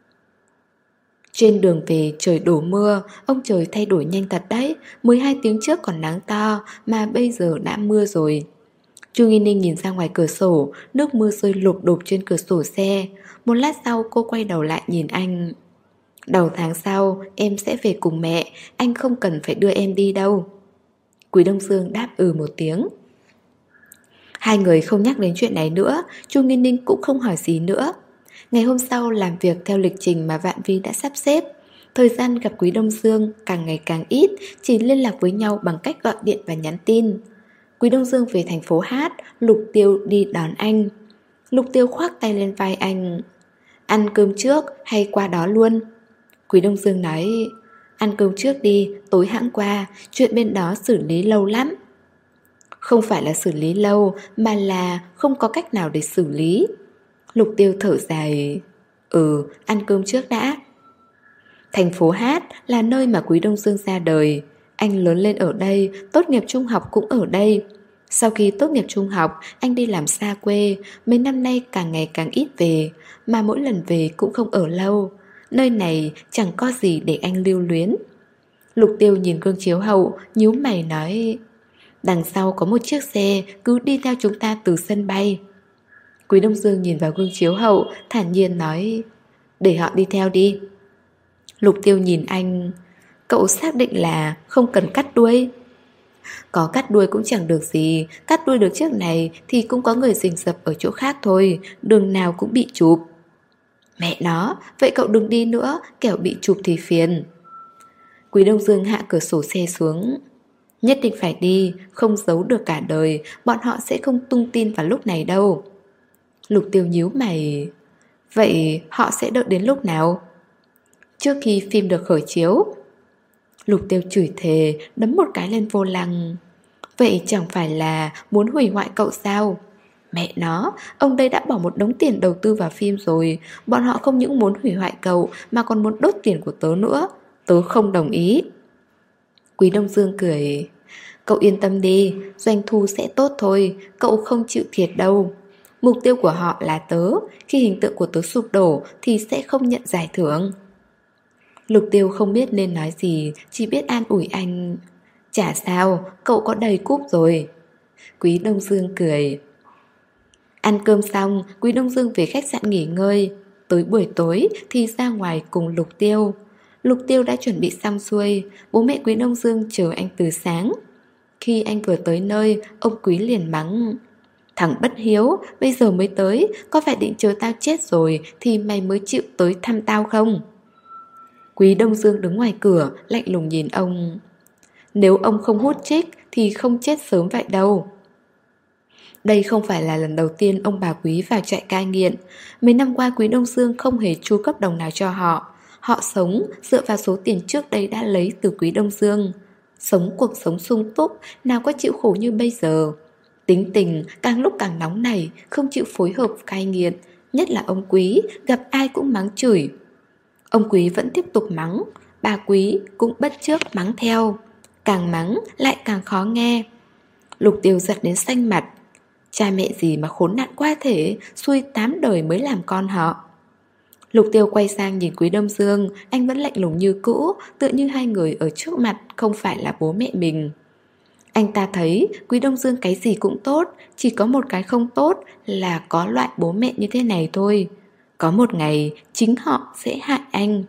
Trên đường về trời đổ mưa, ông trời thay đổi nhanh thật đấy. Mới hai tiếng trước còn nắng to, mà bây giờ đã mưa rồi. Chu Nghi Ninh nhìn ra ngoài cửa sổ, nước mưa rơi lụp đụp trên cửa sổ xe. Một lát sau cô quay đầu lại nhìn anh. Đầu tháng sau em sẽ về cùng mẹ, anh không cần phải đưa em đi đâu. Quý Đông Dương đáp ừ một tiếng. Hai người không nhắc đến chuyện này nữa, Chu Nghi Ninh cũng không hỏi gì nữa. Ngày hôm sau làm việc theo lịch trình mà Vạn Vi đã sắp xếp. Thời gian gặp Quý Đông Dương càng ngày càng ít, chỉ liên lạc với nhau bằng cách gọi điện và nhắn tin. Quý Đông Dương về thành phố hát, Lục Tiêu đi đón anh. Lục Tiêu khoác tay lên vai anh. Ăn cơm trước hay qua đó luôn? Quý Đông Dương nói, ăn cơm trước đi, tối hãng qua, chuyện bên đó xử lý lâu lắm. Không phải là xử lý lâu, mà là không có cách nào để xử lý. Lục Tiêu thở dài. Ừ, ăn cơm trước đã. Thành phố hát là nơi mà Quý Đông Dương ra đời. Anh lớn lên ở đây, tốt nghiệp trung học cũng ở đây. Sau khi tốt nghiệp trung học, anh đi làm xa quê. Mấy năm nay càng ngày càng ít về, mà mỗi lần về cũng không ở lâu. Nơi này chẳng có gì để anh lưu luyến. Lục Tiêu nhìn gương chiếu hậu, nhíu mày nói, đằng sau có một chiếc xe cứ đi theo chúng ta từ sân bay. Quý Đông Dương nhìn vào gương chiếu hậu, thản nhiên nói, để họ đi theo đi. Lục Tiêu nhìn anh, cậu xác định là không cần cắt đuôi? Có cắt đuôi cũng chẳng được gì, cắt đuôi được chiếc này thì cũng có người rình rập ở chỗ khác thôi, đường nào cũng bị chụp. Mẹ nó, vậy cậu đừng đi nữa, kẻo bị chụp thì phiền. Quý Đông Dương hạ cửa sổ xe xuống. Nhất định phải đi, không giấu được cả đời, bọn họ sẽ không tung tin vào lúc này đâu. Lục Tiêu nhíu mày. Vậy họ sẽ đợi đến lúc nào? Trước khi phim được khởi chiếu. Lục Tiêu chửi thề, đấm một cái lên vô lăng. Vậy chẳng phải là muốn hủy hoại cậu sao? Mẹ nó, ông đây đã bỏ một đống tiền đầu tư vào phim rồi. Bọn họ không những muốn hủy hoại cậu mà còn muốn đốt tiền của tớ nữa. Tớ không đồng ý. Quý Đông Dương cười. Cậu yên tâm đi, doanh thu sẽ tốt thôi, cậu không chịu thiệt đâu. Mục tiêu của họ là tớ, khi hình tượng của tớ sụp đổ thì sẽ không nhận giải thưởng. Lục Tiêu không biết nên nói gì, chỉ biết an ủi anh. Chả sao, cậu có đầy cúp rồi. Quý Đông Dương cười. Ăn cơm xong, Quý Đông Dương về khách sạn nghỉ ngơi. Tới buổi tối thì ra ngoài cùng Lục Tiêu. Lục Tiêu đã chuẩn bị xong xuôi, bố mẹ Quý Đông Dương chờ anh từ sáng. Khi anh vừa tới nơi, ông Quý liền mắng. Thằng bất hiếu, bây giờ mới tới, có phải định chờ tao chết rồi thì mày mới chịu tới thăm tao không? Quý Đông Dương đứng ngoài cửa, lạnh lùng nhìn ông. Nếu ông không hút trích thì không chết sớm vậy đâu. Đây không phải là lần đầu tiên ông bà Quý vào trại cai nghiện. Mấy năm qua Quý Đông Dương không hề chu cấp đồng nào cho họ. Họ sống dựa vào số tiền trước đây đã lấy từ Quý Đông Dương. Sống cuộc sống sung túc, nào có chịu khổ như bây giờ. Tính tình càng lúc càng nóng nảy, không chịu phối hợp cai nghiện. Nhất là ông Quý, gặp ai cũng mắng chửi. Ông Quý vẫn tiếp tục mắng, bà Quý cũng bất chước mắng theo. Càng mắng lại càng khó nghe. Lục Tiêu giật đến xanh mặt. Cha mẹ gì mà khốn nạn quá thể, xui tám đời mới làm con họ. Lục Tiêu quay sang nhìn Quý Đông Dương, anh vẫn lạnh lùng như cũ, tựa như hai người ở trước mặt không phải là bố mẹ mình. Anh ta thấy Quý Đông Dương cái gì cũng tốt, chỉ có một cái không tốt là có loại bố mẹ như thế này thôi. Có một ngày chính họ sẽ hại anh.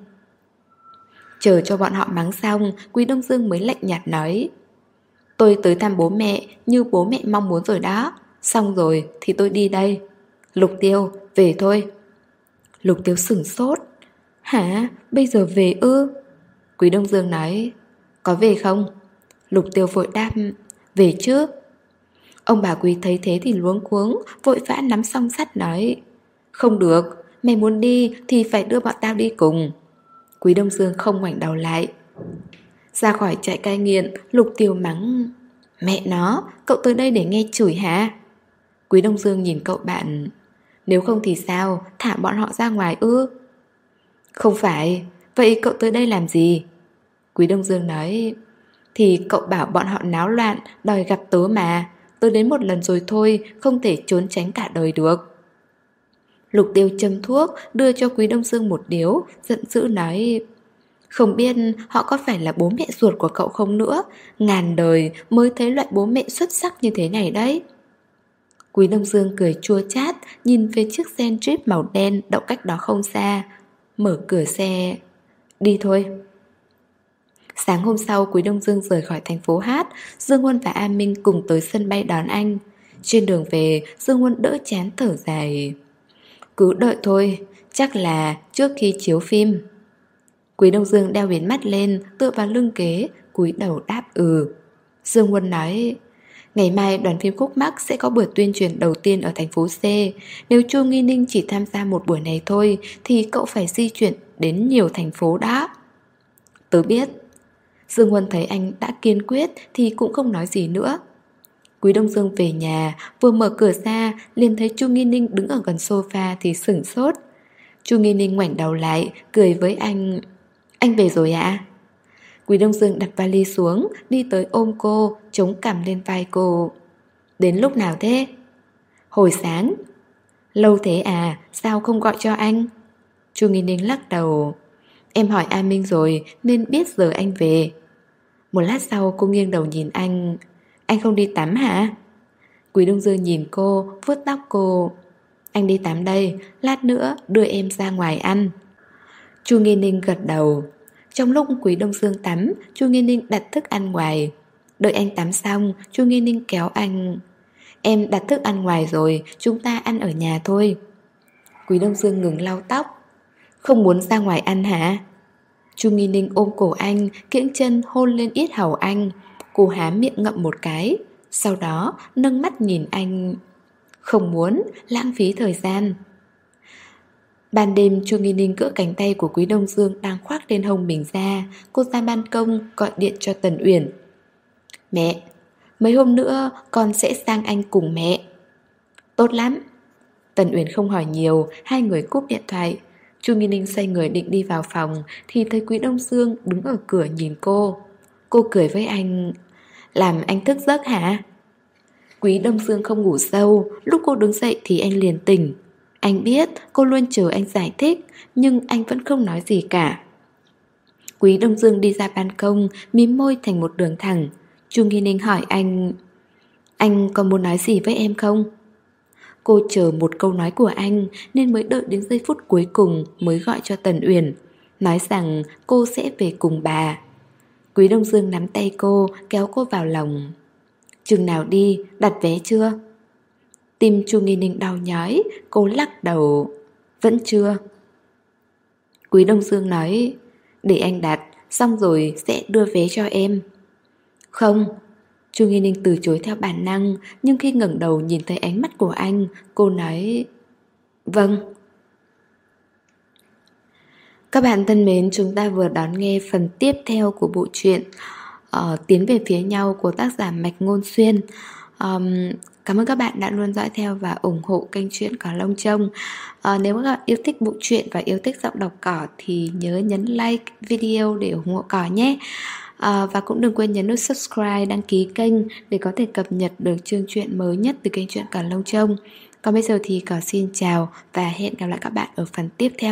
Chờ cho bọn họ mắng xong, Quý Đông Dương mới lạnh nhạt nói: tôi tới thăm bố mẹ như bố mẹ mong muốn rồi đó. Xong rồi thì tôi đi đây. Lục Tiêu, về thôi. Lục Tiêu sửng sốt. Hả? Bây giờ về ư? Quý Đông Dương nói: có về không? Lục Tiêu vội đáp: về chứ. Ông bà Quý thấy thế thì luống cuống, vội vã nắm song sắt nói: không được, mày muốn đi thì phải đưa bọn tao đi cùng. Quý Đông Dương không ngoảnh đầu lại. Ra khỏi trại cai nghiện, Lục Tiêu mắng: mẹ nó, cậu tới đây để nghe chửi hả? Quý Đông Dương nhìn cậu bạn: nếu không thì sao, thả bọn họ ra ngoài ư? Không phải, vậy cậu tới đây làm gì? Quý Đông Dương nói: thì cậu bảo bọn họ náo loạn, đòi gặp tớ mà. Tớ đến một lần rồi thôi, không thể trốn tránh cả đời được. Lục Tiêu châm thuốc, đưa cho Quý Đông Dương một điếu, giận dữ nói: không biết họ có phải là bố mẹ ruột của cậu không nữa. Ngàn đời mới thấy loại bố mẹ xuất sắc như thế này đấy. Quý Đông Dương cười chua chát, nhìn về chiếc xe Jeep màu đen đậu cách đó không xa, mở cửa xe: đi thôi. Sáng hôm sau, Quý Đông Dương rời khỏi thành phố Hát. Dương Huân và A Minh cùng tới sân bay đón anh. Trên đường về, Dương Huân đỡ chán thở dài: cứ đợi thôi, chắc là trước khi chiếu phim. Quý Đông Dương đeo biển mắt lên, tựa vào lưng ghế, cúi đầu đáp ừ. Dương Huân nói: ngày mai đoàn phim Khúc Mắc sẽ có buổi tuyên truyền đầu tiên ở thành phố C. Nếu Chu Nghi Ninh chỉ tham gia một buổi này thôi thì cậu phải di chuyển đến nhiều thành phố đó. Tớ biết. Dương Huân thấy anh đã kiên quyết thì cũng không nói gì nữa. Quý Đông Dương về nhà, vừa mở cửa ra liền thấy Chu Nghi Ninh đứng ở gần sofa thì sửng sốt. Chu Nghi Ninh ngoảnh đầu lại, cười với anh: anh về rồi ạ? À? Quý Đông Dương đặt vali xuống, đi tới ôm cô, chống cằm lên vai cô. Đến lúc nào thế? Hồi sáng. Lâu thế à, sao không gọi cho anh? Chu Nghi Ninh lắc đầu: em hỏi A Minh rồi nên biết giờ anh về. Một lát sau cô nghiêng đầu nhìn anh: anh không đi tắm hả? Quý Đông Dương nhìn cô, vuốt tóc cô: anh đi tắm đây, lát nữa đưa em ra ngoài ăn. Chu Nghi Ninh gật đầu. Trong lúc Quý Đông Dương tắm, Chu Nghi Ninh đặt thức ăn ngoài. Đợi anh tắm xong, Chu Nghi Ninh kéo anh: em đặt thức ăn ngoài rồi, chúng ta ăn ở nhà thôi. Quý Đông Dương ngừng lau tóc: không muốn ra ngoài ăn hả? Chu Nghi Ninh ôm cổ anh, kiễng chân hôn lên yết hầu anh. Cô há miệng ngậm một cái, sau đó nâng mắt nhìn anh: không muốn, lãng phí thời gian. Ban đêm, Chu Nghi Ninh gỡ cánh tay của Quý Đông Dương đang khoác lên hông mình ra. Cô ra ban công gọi điện cho Tần Uyển: mẹ, mấy hôm nữa con sẽ sang Anh cùng mẹ. Tốt lắm. Tần Uyển không hỏi nhiều, hai người cúp điện thoại. Chu Nghi Ninh xoay người định đi vào phòng thì thấy Quý Đông Dương đứng ở cửa nhìn cô. Cô cười với anh: làm anh thức giấc hả? Quý Đông Dương không ngủ sâu, lúc cô đứng dậy thì anh liền tỉnh. Anh biết cô luôn chờ anh giải thích, nhưng anh vẫn không nói gì cả. Quý Đông Dương đi ra ban công, mím môi thành một đường thẳng. Chu Nghi Ninh hỏi anh: anh có muốn nói gì với em không? Cô chờ một câu nói của anh nên mới đợi đến giây phút cuối cùng mới gọi cho Tần Uyển, nói rằng cô sẽ về cùng bà. Quý Đông Dương nắm tay cô, kéo cô vào lòng. Chừng nào đi, đặt vé chưa? Tim Chu Nghi Ninh đau nhói, cô lắc đầu: vẫn chưa. Quý Đông Dương nói: để anh đặt, xong rồi sẽ đưa vé cho em. Không. Chu Nghi Ninh từ chối theo bản năng, nhưng khi ngẩng đầu nhìn thấy ánh mắt của anh, cô nói vâng. Các bạn thân mến, chúng ta vừa đón nghe phần tiếp theo của bộ truyện uh, Tiến về phía nhau của tác giả Mạch Ngôn Xuyên. um, Cảm ơn các bạn đã luôn dõi theo và ủng hộ kênh Truyện Cỏ Lông Trông. uh, Nếu các bạn yêu thích bộ truyện và yêu thích giọng đọc Cỏ thì nhớ nhấn like video để ủng hộ Cỏ nhé. À, và cũng đừng quên nhấn nút subscribe, đăng ký kênh để có thể cập nhật được chương truyện mới nhất từ kênh Truyện Cỏ Lông Trông. Còn bây giờ thì Cỏ xin chào và hẹn gặp lại các bạn ở phần tiếp theo.